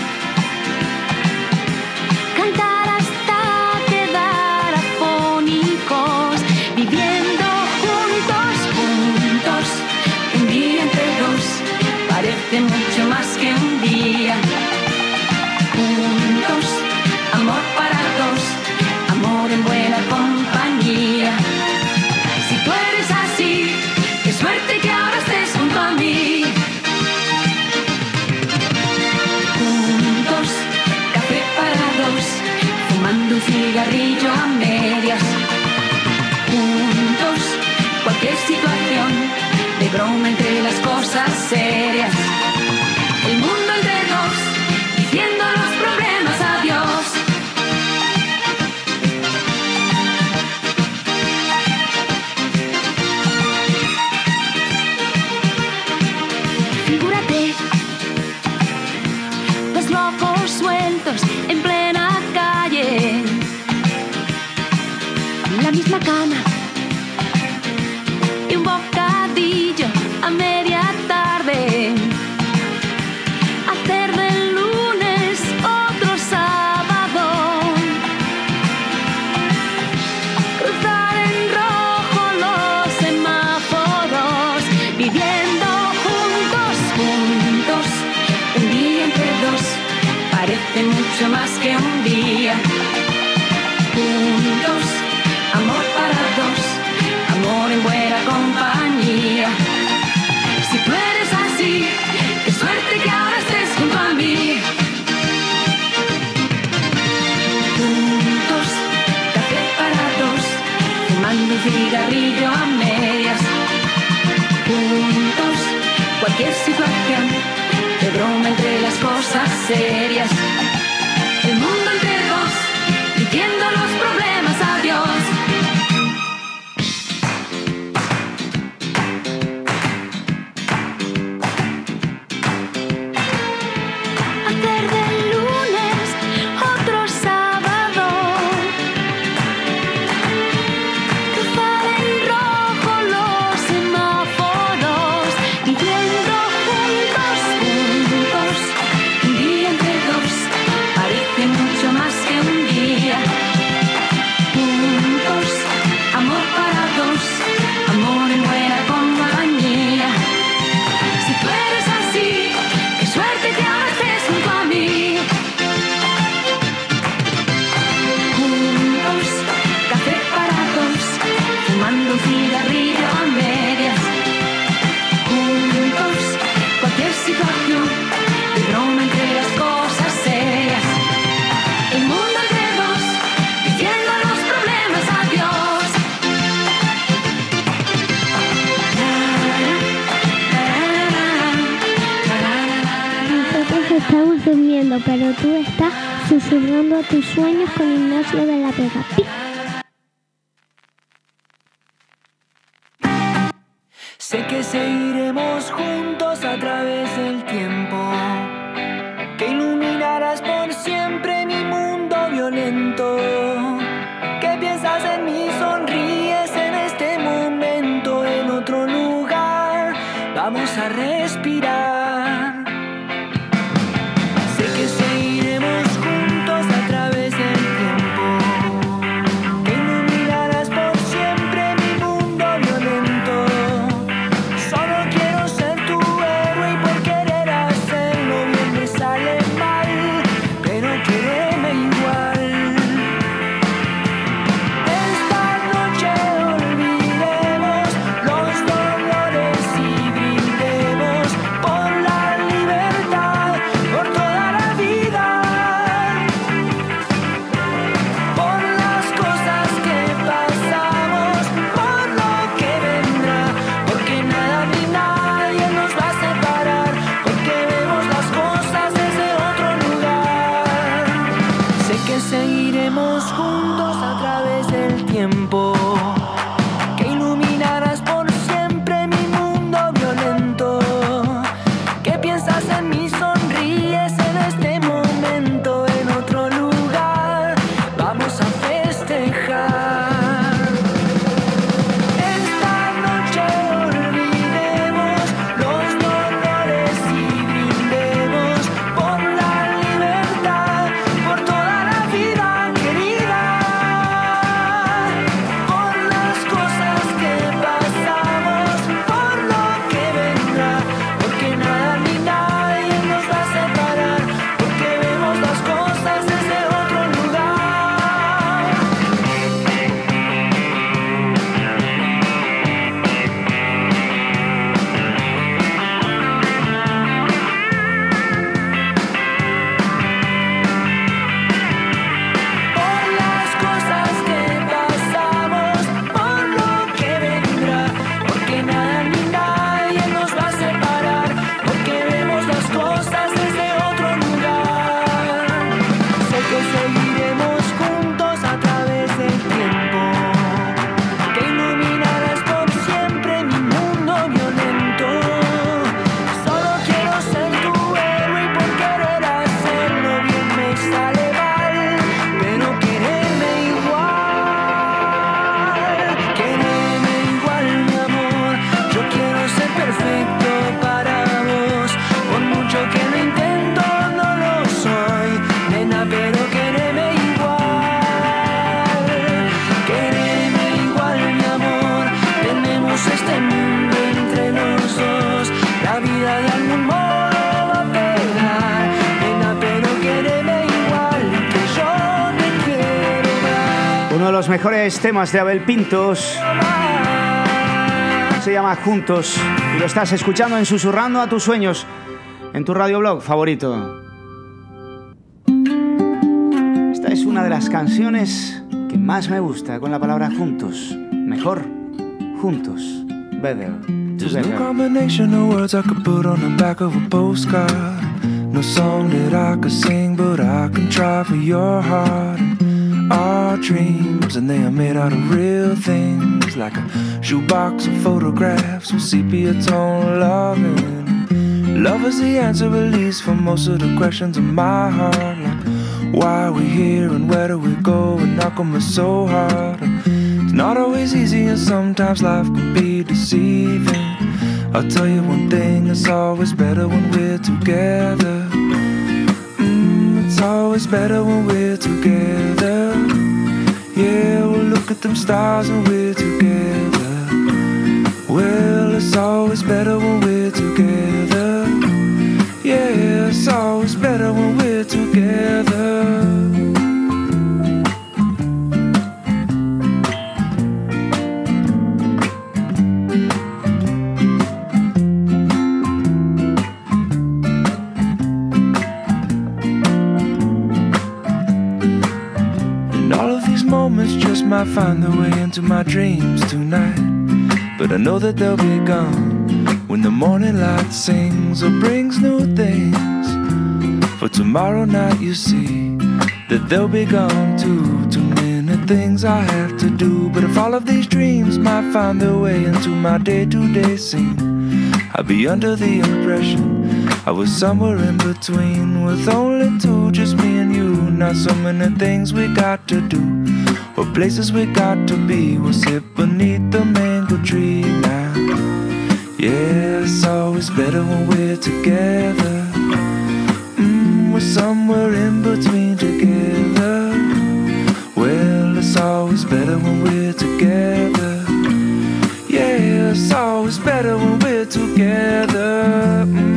cantar hasta quedar afónicos, viviendo juntos, juntos, un día entre dos, parece mucho más que un día. Juntos, amor para dos, amor en buena compañía. Si tú eres así, qué suerte que ahora estés junto a mí. Juntos, café para dos, fumando un cigarrillo a medias. Juntos, cualquier situación, de broma entre las cosas serias. El mundo entre dos, diciendo los problemas adiós. Figúrate, dos locos sueltos en plena calle, la misma cama y un bocadillo a media tarde. Hacer del lunes otro sábado, cruzar en rojo los semáforos, viviendo juntos, juntos, un día entre dos, parece mucho más que un día. Juntos, amor para dos, amor en buena compañía. Si tú eres así, qué suerte que ahora estés junto a mí. Juntos, café para dos, fumando un cigarrillo a medias. Juntos, cualquier situación, de broma entre las cosas serias. El mundo entre dos, diciendo los problemas adiós. Hacer del lunes otro sábado, cruzar en rojo los semáforos, viviendo juntos, juntos, un día entre dos, parece mucho más que un día. Juntos, amor para dos, amor en buena compañía. Si tú eres así, qué suerte que ahora estés junto a mí. Juntos, café para dos, fumando un cigarrillo a medias. Juntos, cualquier situación, de broma entre las cosas serias. El mundo entre dos, diciendo los problemas adiós. Nosotros estamos durmiendo, pero tú estás susurrando a tus sueños con Ignacio de la Vega. ¡Pi! Sé que seguiremos juntos a través del tiempo, que iluminarás por siempre mi mundo violento, que piensas en mí, sonríes en este momento, en otro lugar, vamos a respirar. Sé que seguiremos juntos a través del tiempo, que iluminarás por siempre mi mundo violento. Solo quiero ser tu héroe y por querer a piensas en mí, sonríes en este momento, en otro lugar. Vamos a festejar. Esta noche olvidemos los dolores y brindemos por la libertad, por toda la vida querida, por las cosas que pasamos, por lo que vendrá, porque nada ni nadie nos va a separar, porque vemos las cosas desde otro lugar. Por las cosas que pasamos, por lo que vendrá, porque nada ni nadie nos va a separar, porque vemos las cosas desde otro lugar. Sé que seguiremos juntos a través del tiempo, que iluminarás por siempre mi mundo violento. Solo quiero ser tu héroe y por querer hacerlo bien me sale mal, pero quererme igual, quererme igual, mi amor. Yo quiero ser perfecto para vos, por mucho que lo intento no lo soy, nena, pero quererme igual, quererme igual, mi amor. Tenemos este mundo entre los dos, la vida de algún modo va a pegar, nena, pero quererme igual, que yo te quiero más. Uno de los mejores temas de Abel Pintos se llama Juntos y lo estás escuchando en Susurrando a tus sueños, en tu radioblog favorito. Esta es una de las canciones que más me gusta con la palabra juntos. Mejor, juntos. Better, There's no together. combination of words I could put on the back of a postcard. No song that I could sing, but I can try for your heart. Our dreams, and they are made out of real things, like a shoebox of photographs with sepia tone loving. Love is the answer, at least, for most of the questions in my heart. Like, why are we here and where do we go? And how come it's so hard? It's not always easy, and sometimes life can be deceiving. I'll tell you one thing, it's always better when we're together. Mm, it's always better when we're together. Yeah, we'll look at them stars when we're together. Well, it's always better when we're together. Yeah, it's always better when we're together. Moments just might find their way into my dreams tonight, but I know that they'll be gone when the morning light sings or brings new things. For tomorrow night you see that they'll be gone too. Too many things I have to do, but if all of these dreams might find their way into my day-to-day scene, I'd be under the impression I was somewhere in between, with only two, just me and you. Not so many things we got to do, or places we got to be. We'll sit beneath the mango tree now. Yeah, it's always better when we're together. Mm, we're somewhere in between together. Well, it's always better when we're together. Yeah, it's always better when we're together. Mm.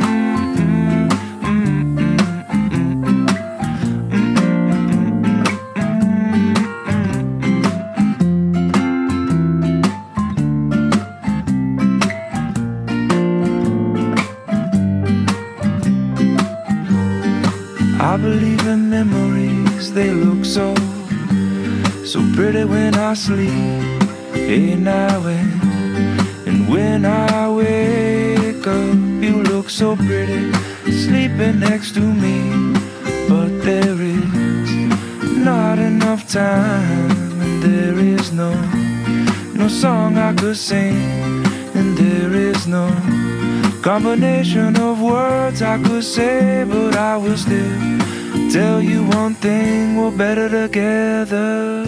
I believe in memories, they look so, so pretty when I sleep. Hey, now and, and when I wake up, you look so pretty, sleeping next to me. But there is not enough time, and there is no, no song I could sing, and there is no Combination of words I could say, but I will still tell you one thing, we're better together.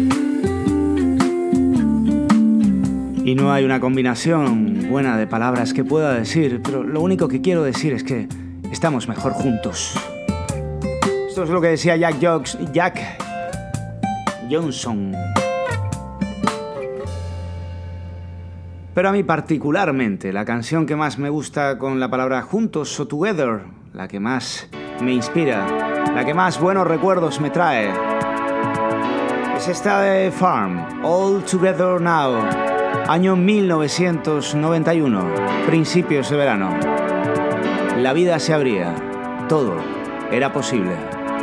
Y no hay una combinación buena de palabras que pueda decir, pero lo único que quiero decir es que estamos mejor juntos. Esto es lo que decía Jack, Jokes, Jack Johnson. Pero a mí particularmente, la canción que más me gusta con la palabra juntos o together, la que más me inspira, la que más buenos recuerdos me trae, es esta de Farm, All Together Now, año mil novecientos noventa y uno, principios de verano. La vida se abría, todo era posible.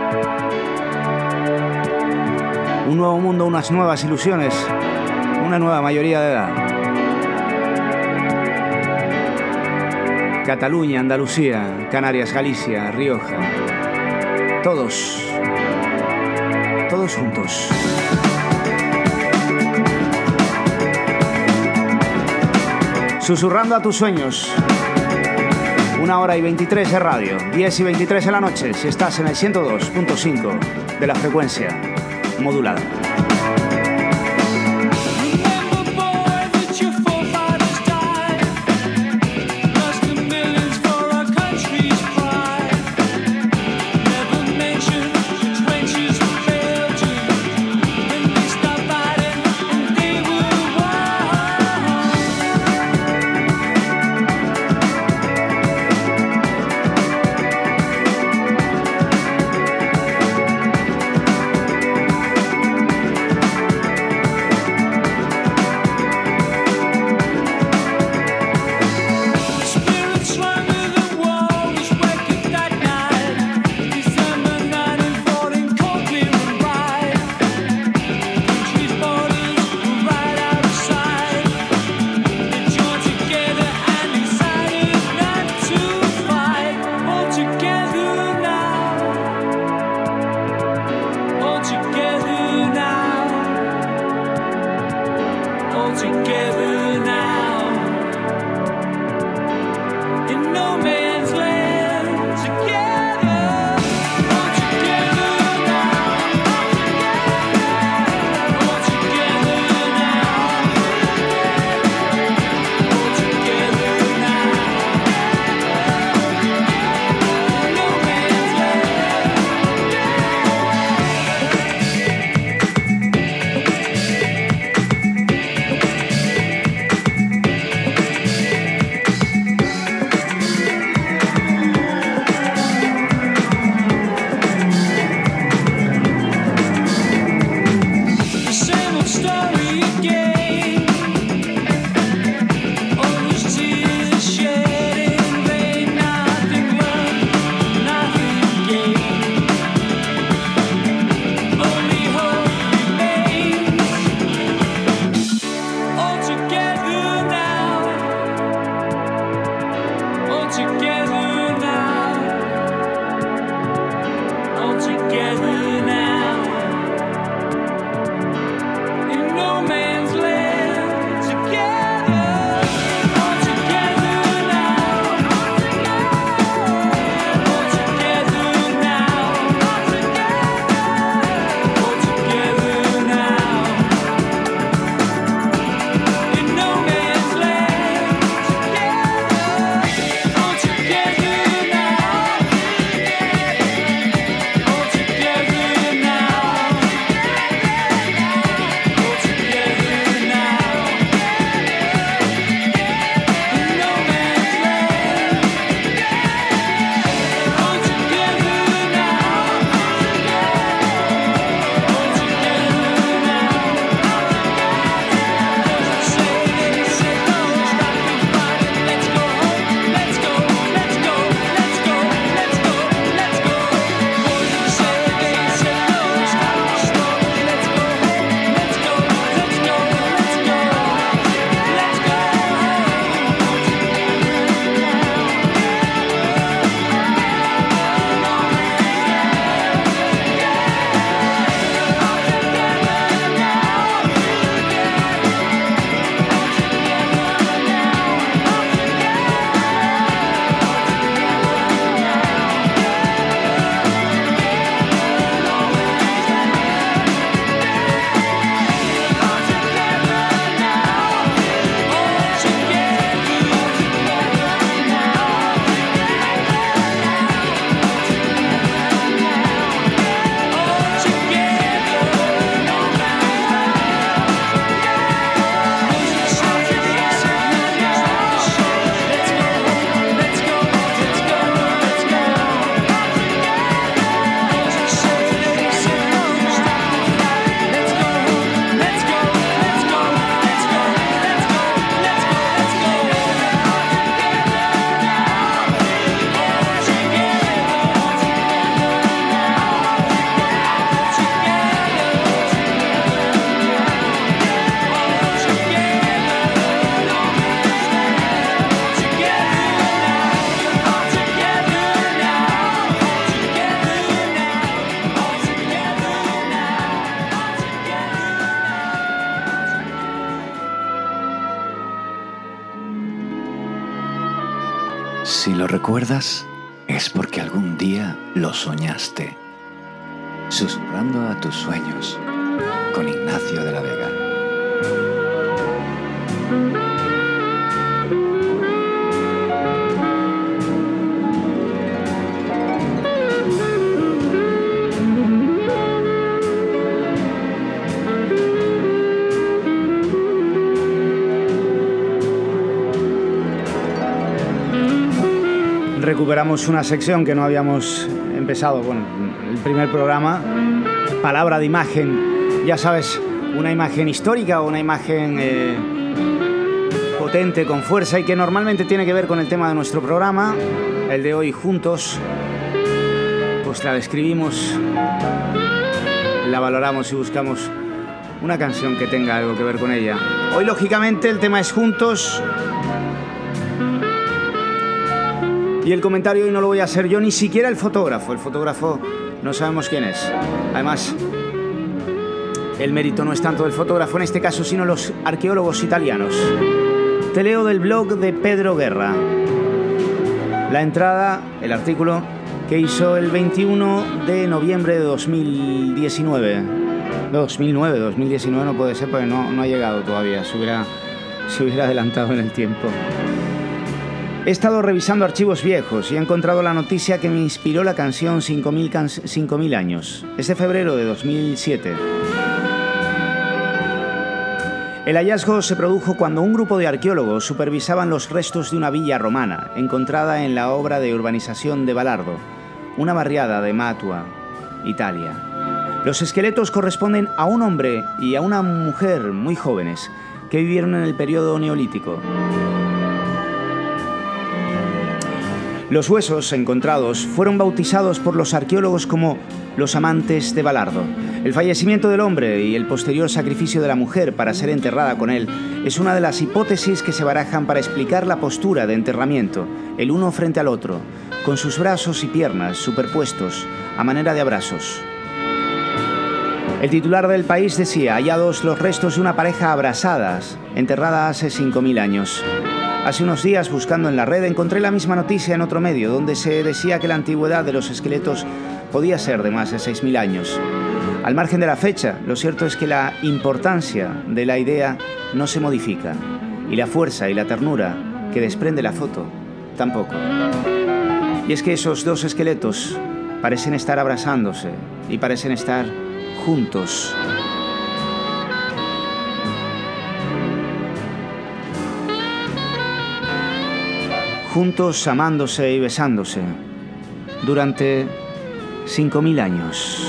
Un nuevo mundo, unas nuevas ilusiones, una nueva mayoría de edad. Cataluña, Andalucía, Canarias, Galicia, Rioja. Todos, todos juntos. Susurrando a tus sueños. Una hora y veintitrés de radio, diez y veintitrés en la noche, si estás en el ciento dos punto cinco de la frecuencia modulada. recuerdas, es porque algún día lo soñaste. Susurrando a tus sueños, con Ignacio de la Vega. Recuperamos una sección que no habíamos empezado, bueno, el primer programa, palabra de imagen, ya sabes, una imagen histórica o una imagen eh, potente, con fuerza y que normalmente tiene que ver con el tema de nuestro programa, el de hoy juntos, pues la describimos, la valoramos y buscamos una canción que tenga algo que ver con ella. Hoy lógicamente el tema es juntos. Y el comentario hoy no lo voy a hacer yo, ni siquiera el fotógrafo. El fotógrafo no sabemos quién es. Además, el mérito no es tanto del fotógrafo en este caso, sino los arqueólogos italianos. Te leo del blog de Pedro Guerra. La entrada, el artículo que hizo el veintiuno de noviembre de dos mil diecinueve. dos mil nueve, dos mil diecinueve no puede ser porque no, no ha llegado todavía. Se hubiera, se hubiera adelantado en el tiempo. He estado revisando archivos viejos y he encontrado la noticia que me inspiró la canción cinco mil, can- cinco mil años. Es de febrero de dos mil siete. El hallazgo se produjo cuando un grupo de arqueólogos supervisaban los restos de una villa romana encontrada en la obra de urbanización de Balardo, una barriada de Mantua, Italia. Los esqueletos corresponden a un hombre y a una mujer muy jóvenes que vivieron en el periodo neolítico. Los huesos encontrados fueron bautizados por los arqueólogos como los amantes de Balardo. El fallecimiento del hombre y el posterior sacrificio de la mujer para ser enterrada con él es una de las hipótesis que se barajan para explicar la postura de enterramiento, el uno frente al otro, con sus brazos y piernas superpuestos a manera de abrazos. El titular del País decía: hallados los restos de una pareja abrazadas, enterrada hace cinco mil años. Hace unos días, buscando en la red, encontré la misma noticia en otro medio, donde se decía que la antigüedad de los esqueletos podía ser de más de seis mil años. Al margen de la fecha, lo cierto es que la importancia de la idea no se modifica, y la fuerza y la ternura que desprende la foto tampoco. Y es que esos dos esqueletos parecen estar abrazándose y parecen estar juntos. Juntos, amándose y besándose durante cinco mil años.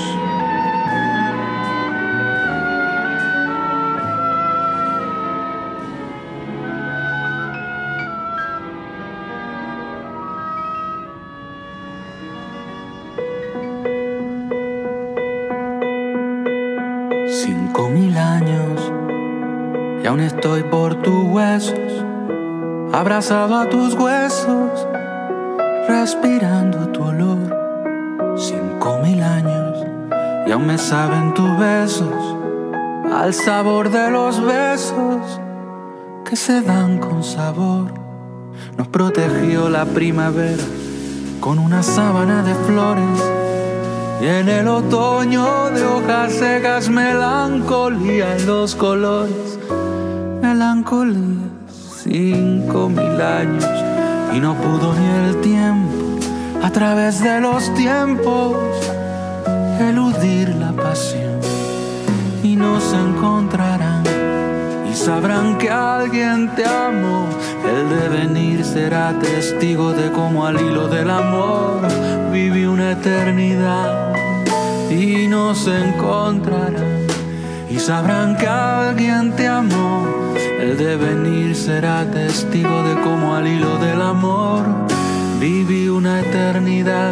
Cinco mil años y aún estoy por tus huesos, abrazado a tus huesos, respirando tu olor. Cinco mil años y aún me saben tus besos, al sabor de los besos que se dan con sabor. Nos protegió la primavera con una sábana de flores, y en el otoño de hojas secas melancolía en los colores. Melancolía. Cinco mil años y no pudo ni el tiempo a través de los tiempos eludir la pasión, y nos encontrarán y sabrán que alguien te amó. El devenir será testigo de cómo al hilo del amor viví una eternidad, y nos encontrarán y sabrán que alguien te amó. El devenir será testigo de cómo al hilo del amor viví una eternidad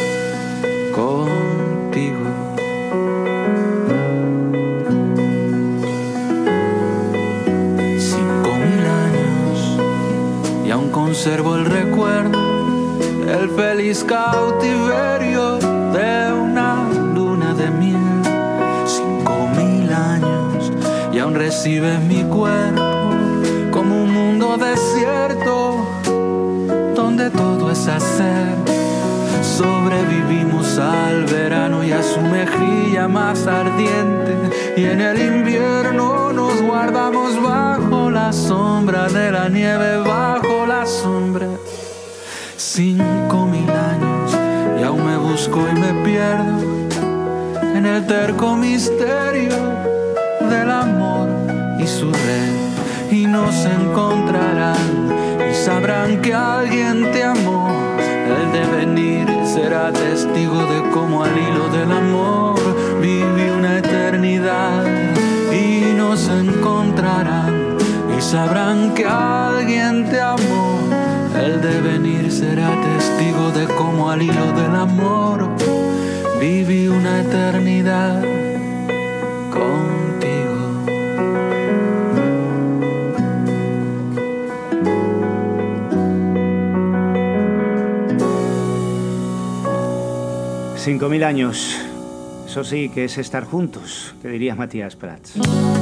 contigo. Cinco mil años y aún conservo el recuerdo del feliz cautiverio de una luna de miel. Cinco mil años y aún recibes mi cuerpo como un mundo desierto donde donde todo es hacer. Sobrevivimos al verano y a su mejilla más ardiente, y en el invierno nos guardamos bajo la sombra de la nieve, bajo la sombra. Cinco mil años y aún me busco y me pierdo en el terco misterio del amor y su red, y nos encontrarán y sabrán que alguien te amó. El devenir será testigo de cómo al hilo del amor viví una eternidad, y nos encontrarán y sabrán que alguien te amó. El devenir será testigo de cómo al hilo del amor viví una eternidad contigo. Cinco mil años. Eso sí que es estar juntos, que diría Matías Prats.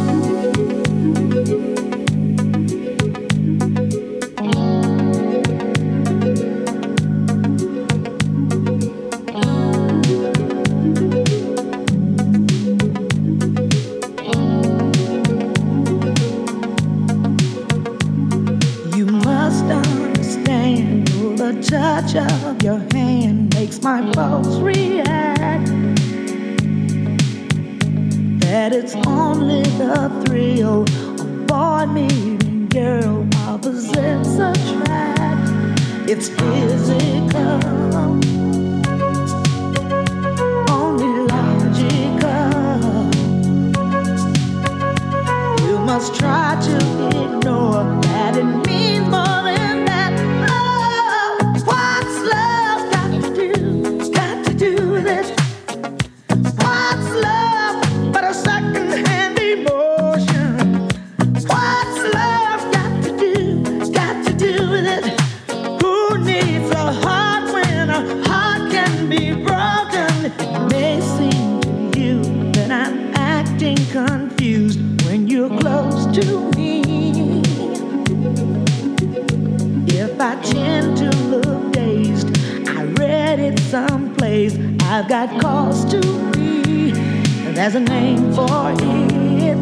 You must understand, the touch of your hand makes my pulse react. That it's only the thrill of boy meeting girl opposites attract. It's physical, only logical. You must try to ignore that it means more than that. Oh, what's love got to do, got to do with it? What's love but a second-hand emotion? What's love got to do, got to do with it? Who needs a heart when a heart can be broken? It may seem to you that I'm acting confused when you're close to me. If I tend to look dazed, I read it someplace. I've got cause to be. There's a name for it.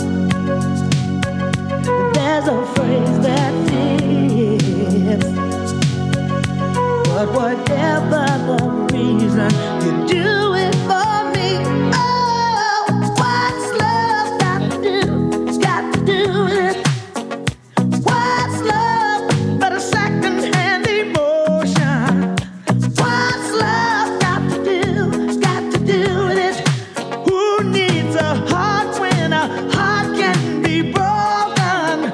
There's a phrase that fits. But whatever the reason, you do it for me. Oh, what's love got to do, got to do with it? What's love but a second-hand emotion? What's love got to do, got to do with it? Who needs a heart when a heart can be broken?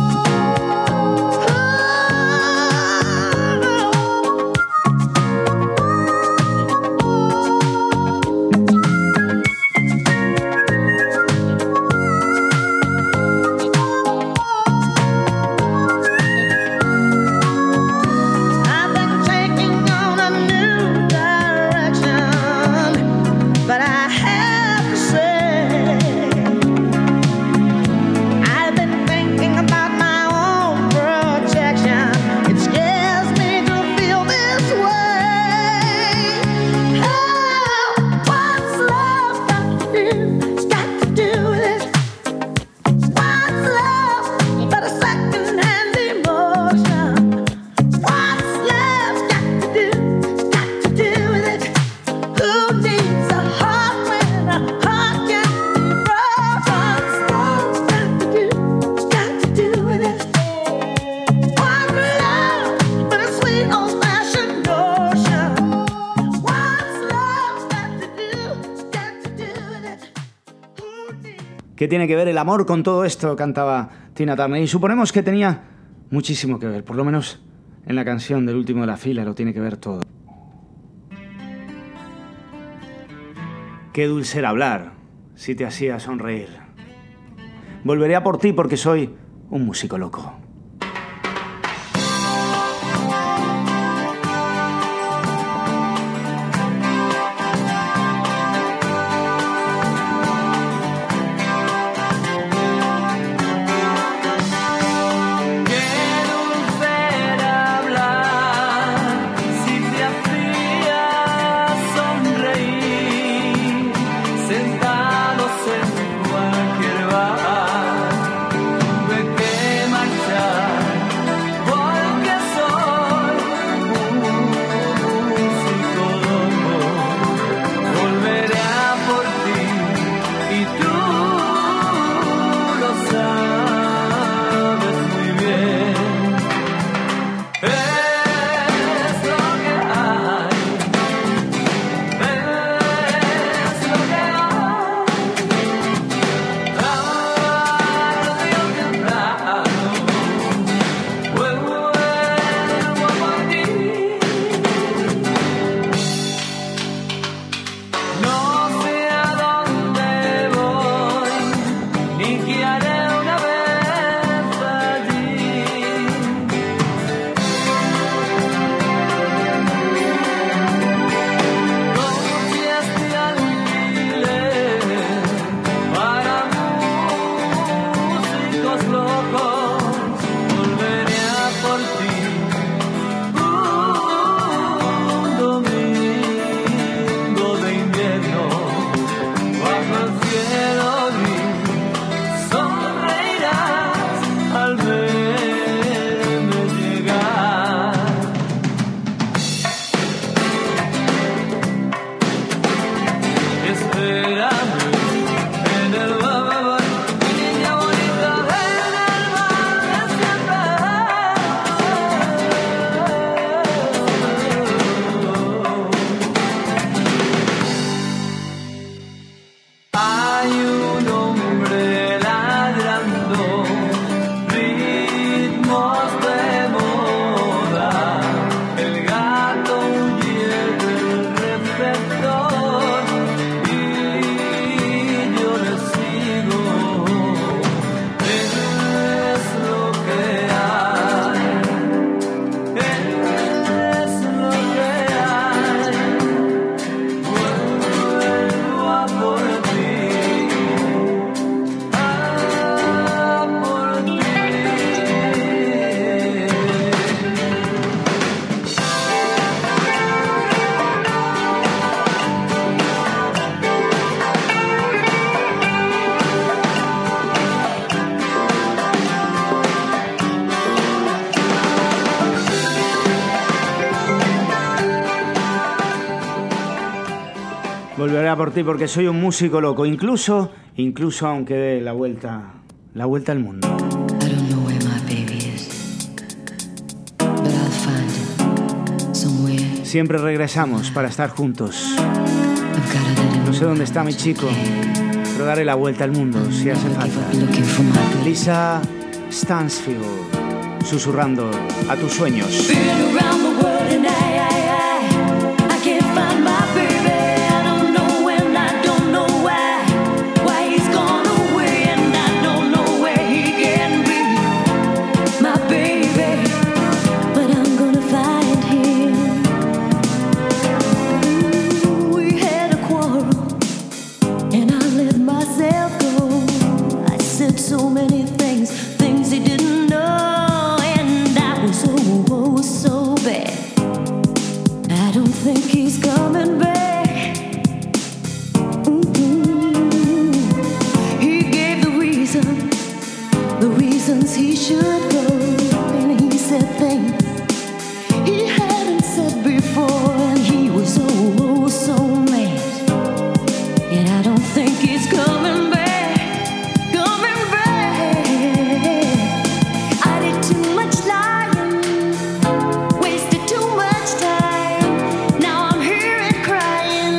I've been taking on a new direction, but I have to say, I've been thinking about my own protection. It scares me to feel this way. Oh, what's love got to do, got to do with it? What's love but a second-hand emotion? What's love got to do, got to do with it? Who needs a heart when a heart can be broken? What's love got to do, got to do with it? What's love but a sweet old-fashioned notion? What's love got to do, got to do with it? Who needs ¿Qué tiene que ver el amor con todo esto? Cantaba Tina Turner. Y suponemos que tenía muchísimo que ver. Por lo menos en la canción del último de la fila lo tiene que ver todo. Qué dulce era hablar, si te hacía sonreír. Volveré a por ti porque soy un músico loco. Qué dulce era hablar Volveré a por ti porque soy un músico loco, incluso, incluso aunque dé la vuelta, la vuelta al mundo. I don't know where my baby is, but I'll find it somewhere. Siempre regresamos para estar juntos. I've got it in No sé dónde está mi chico, pero daré la vuelta al mundo si hace falta. looking for my baby. Lisa Stansfield, susurrando a tus sueños. Been around the world and I, I, I, I can't find my baby. I don't know when, I don't know why. Why he's gone away and I don't know where he can be. My baby, but I'm gonna find him. Ooh, we had a quarrel and I let myself go. I said so many things, things he didn't know, and I was oh, oh so bad. I don't think he's coming back. Mm-mm. He gave the reason, the reasons he should go, and he said things he hadn't said before, and he was oh, oh so mad. And I don't think he's coming back, coming back. I did too much lying, wasted too much time. Now I'm here and crying.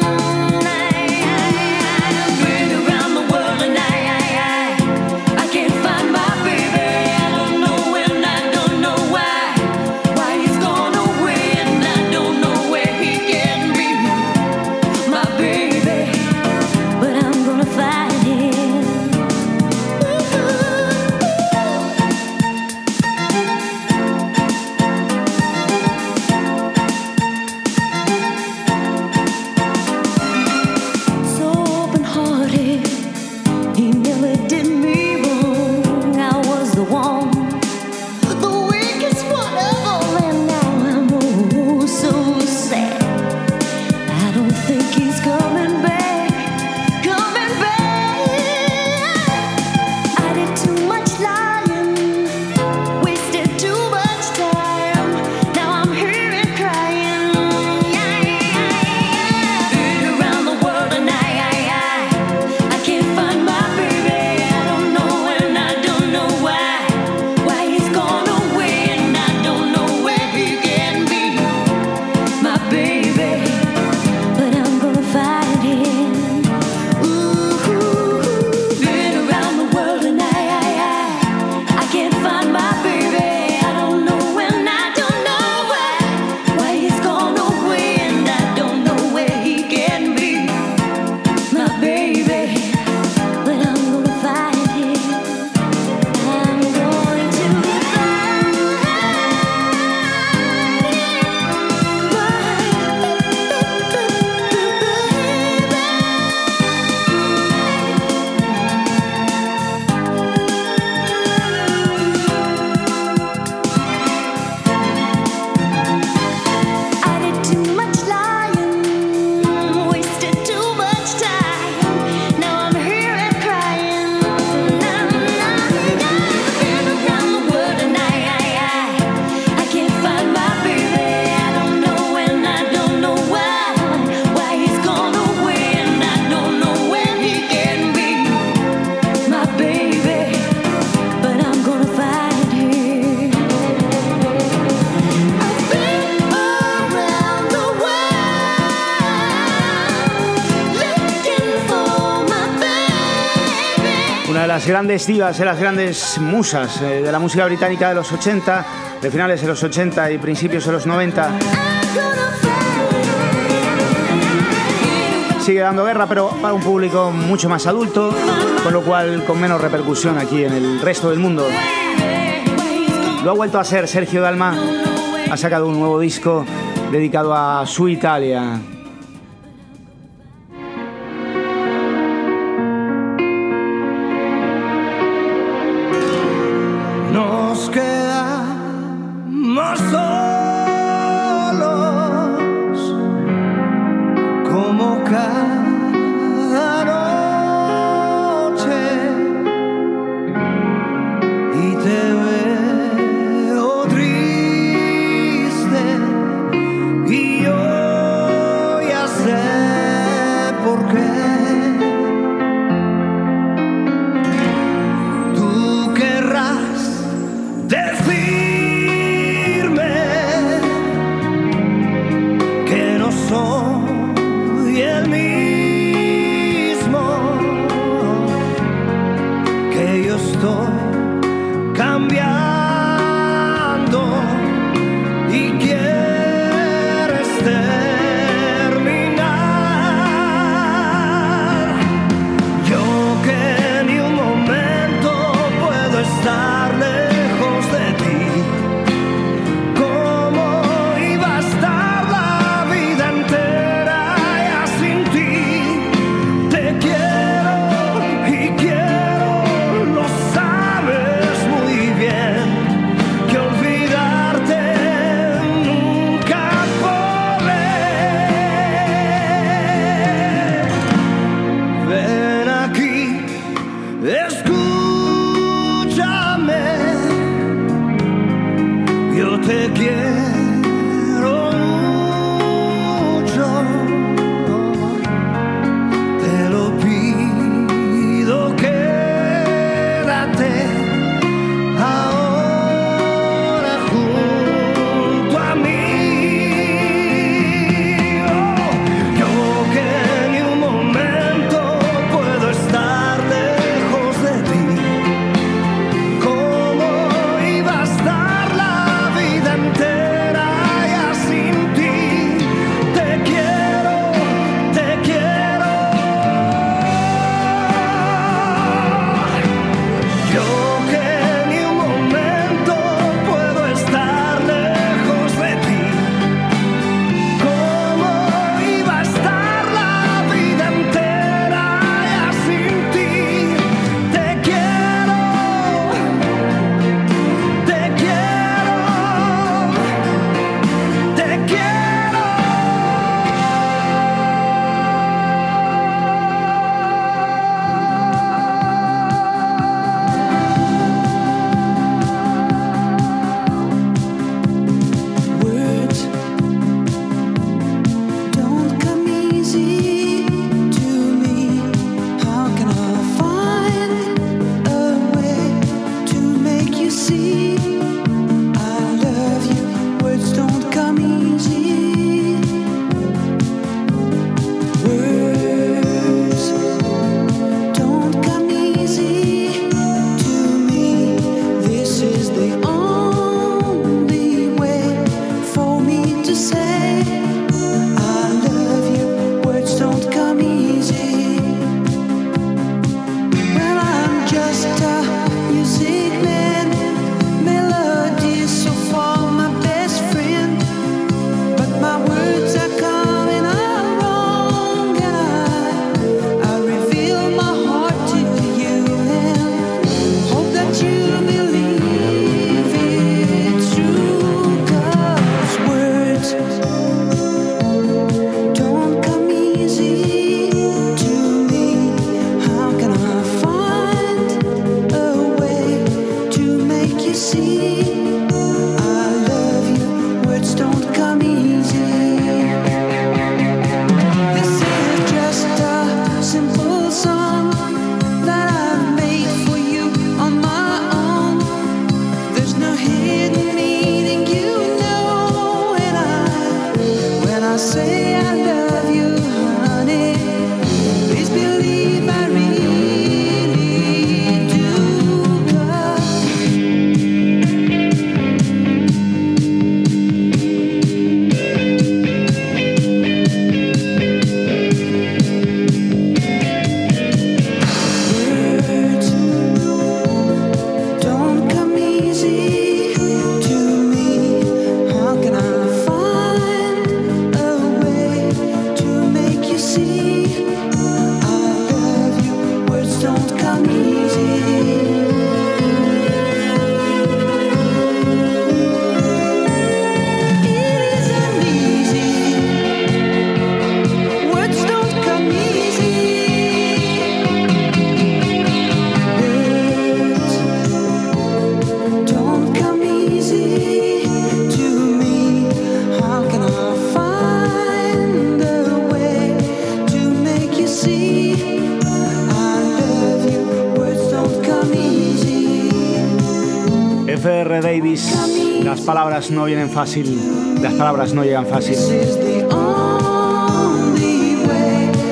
I've been around the world and I, I, I, I can't find my baby. I don't know when, I don't know why. Why he's gone away and I don't know where he can be. My baby, but I'm gonna find him. So open-hearted, he nearly did me wrong. I was the one, the weakest one of all, and now I'm oh so sad. I don't think he's coming back, coming back. I did too much lying, wasted too much time. Now I'm here and crying. Been around the world and I, I, I, I can't find my baby. I don't know and I don't know why. Why he's gone away and I don't know where he can be. My baby, but I'm gonna find him. Ooh, been around the world and I, I, I, I can't find my baby. I don't know and I don't know why. Why he's gone away and I don't know where he can be. My baby, but I'm gonna find him. I'm going to find I did too much lying, wasted too much time. Now I'm here and crying. Been around the world and I, I, I, I can't find my baby. I don't know and I don't know why. Why he's gone away and I don't know where he can be. My baby, but I'm gonna find him. I've been around the world looking for my baby. Una de las grandes divas, de las grandes musas eh, de la música británica de los ochenta, de finales de los ochenta y principios de los noventa. Sigue dando guerra, pero para un público mucho más adulto, con lo cual con menos repercusión aquí en el resto del mundo. Lo ha vuelto a hacer Sergio Dalma, ha sacado un nuevo disco dedicado a su Italia. Nos quedamos solos como cada noche y te veo triste y yo ya sé por el mismo, que yo estoy cambiando y quieres terminar. Yo que ni un momento puedo estar lejos de ti. ¿Cómo iba a estar la vida entera ya sin ti? Te quiero y quiero, lo sabes muy bien, que olvidarte nunca podré. Ven aquí, escúchame, yo te quiero mucho, te lo pido, quédate ahora junto a mí. Oh, yo que ni un momento puedo estar lejos de ti. ¿Cómo iba a estar la vida entera ya sin ti? Te quiero, te quiero. Yo que ni un momento puedo estar lejos de ti. ¿Cómo iba a estar la vida entera ya sin ti? Te quiero, te quiero, te quiero. Words don't come easy to me. How can I find a way to make you see I love you? Words don't come easy. Words don't come easy to me. This is the only way for me to say I love you. Words don't come easy. Well, I'm just a music man, melodies so far my best friend. But my words are coming out wrong, and I, I reveal my heart to you and hope that you believe it's true. 'Cause words don't come easy to me. How can I find a way to make you see I love you? Words don't come easy. This is just a simple song that I've made for you on my own. There's no hidden meaning, you know, and I, when I say I love you, honey, please believe I really do. 'Cause words don't come easy to me. How can I find a way to make you see I love you? Words don't come easy. It isn't easy. Words don't come easy. Words don't come easy to me. How can I find a way to make you see I love you? Words don't come easy. F R Davis, las palabras no vienen fácil, las palabras no llegan fácil. This is the only way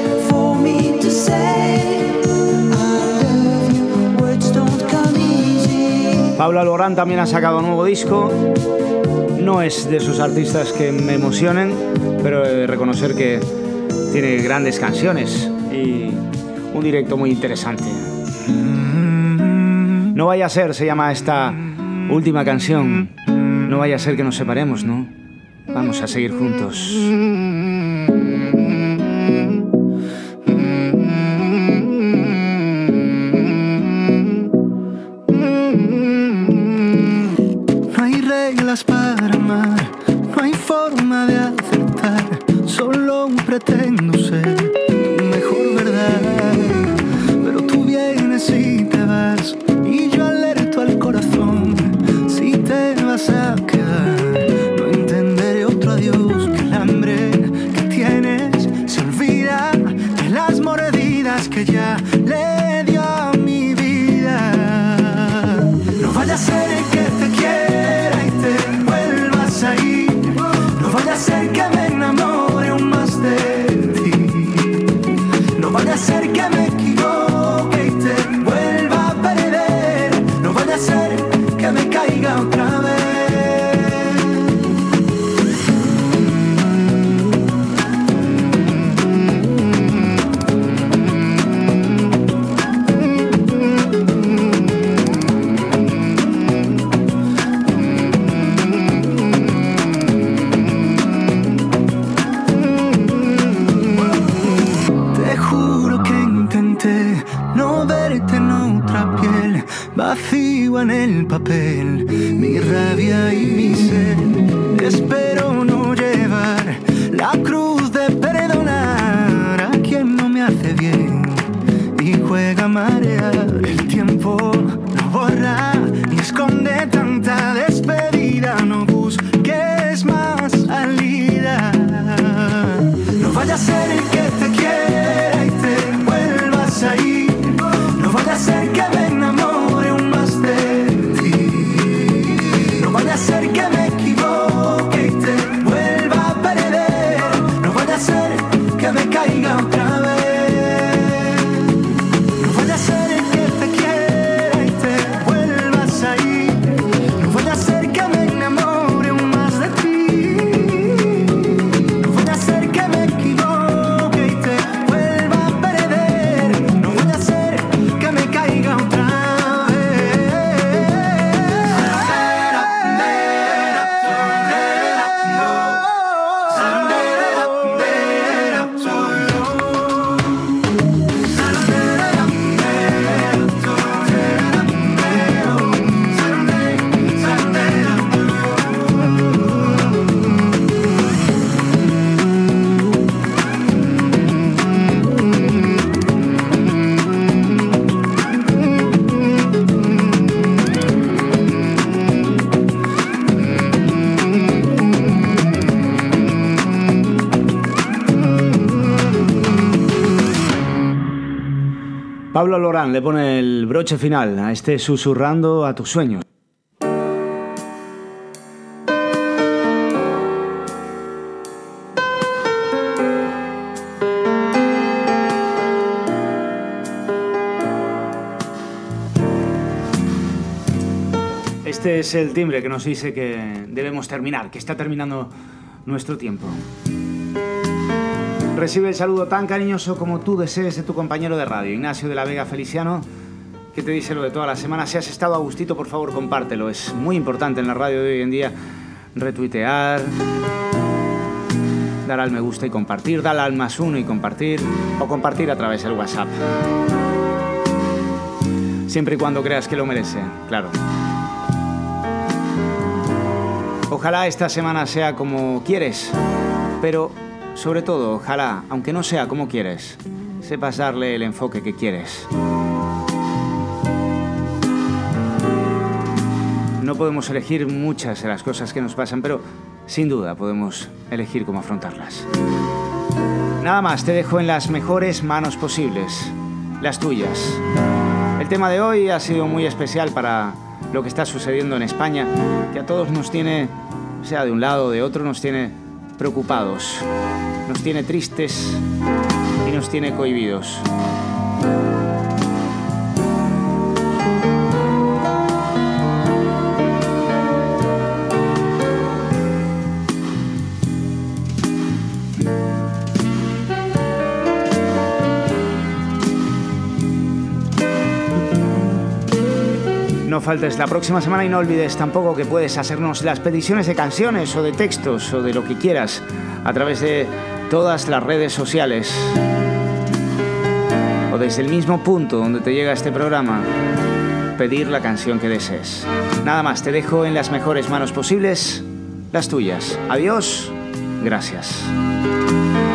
Pablo Alborán también ha sacado un nuevo disco. No es de esos artistas que me emocionen, pero he de reconocer que tiene grandes canciones y un directo muy interesante. No vaya a ser, se llama esta última canción. No vaya a ser que nos separemos, ¿no? Vamos a seguir juntos. No hay reglas para amar, no hay forma de acertar, solo pretendo ser tu mejor verdad. Pero tú vienes y te vas, y yo alerto al corazón, si te vas a quedar, no entenderé otro adiós, que el hambre que tienes se olvida de las mordidas que ya le dio a mi vida. No vaya a ser que te quiera y te vuelvas a ir, no vaya a ser que me enamore aún más de ti, no vaya a ser que me equivoque y te vuelva a perder, no vaya a ser que me caiga otra vez. Te juro que intenté no verte en otra piel, vacío en el papel, mi rabia y mi sed. Espero no llevar la cruz de perdonar a quien no me hace bien y juega a marear. El tiempo no borra ni esconde tanta despedida, no busques más salida. No vaya a ser el que te quiera y te vuelvas a ir, no vaya a ser que me enamore aún más de ti, no vaya a ser que me equivoque y te vuelva a perder, no vaya a ser que me caiga otra vez. No vaya a ser el que te quiera y te vuelvas a ir, no vaya a ser que me enamore aún más de ti, no vaya a ser que me equivoque y te vuelva a perder, no vaya a ser que me caiga otra vez. Pablo Alborán le pone el broche final a este Susurrando a tus sueños. Este es el timbre que nos dice que debemos terminar, que está terminando nuestro tiempo. Recibe el saludo tan cariñoso como tú desees de tu compañero de radio, Ignacio de la Vega Feliciano, que te dice lo de toda la semana. Si has estado a gustito, por favor, compártelo. Es muy importante en la radio de hoy en día retuitear, dar al me gusta y compartir, dar al más uno y compartir, o compartir a través del WhatsApp. Siempre y cuando creas que lo merece, claro. Ojalá esta semana sea como quieres, pero sobre todo, ojalá, aunque no sea como quieres, sepas darle el enfoque que quieres. No podemos elegir muchas de las cosas que nos pasan, pero sin duda podemos elegir cómo afrontarlas. Nada más, te dejo en las mejores manos posibles, las tuyas. El tema de hoy ha sido muy especial para lo que está sucediendo en España, que a todos nos tiene, sea de un lado o de otro, nos tiene preocupados, nos tiene tristes y nos tiene cohibidos. no faltes la próxima semana y no olvides tampoco que puedes hacernos las peticiones de canciones o de textos o de lo que quieras a través de todas las redes sociales o desde el mismo punto donde te llega este programa, pedir la canción que desees. Nada más, te dejo en las mejores manos posibles, las tuyas. Adiós, gracias.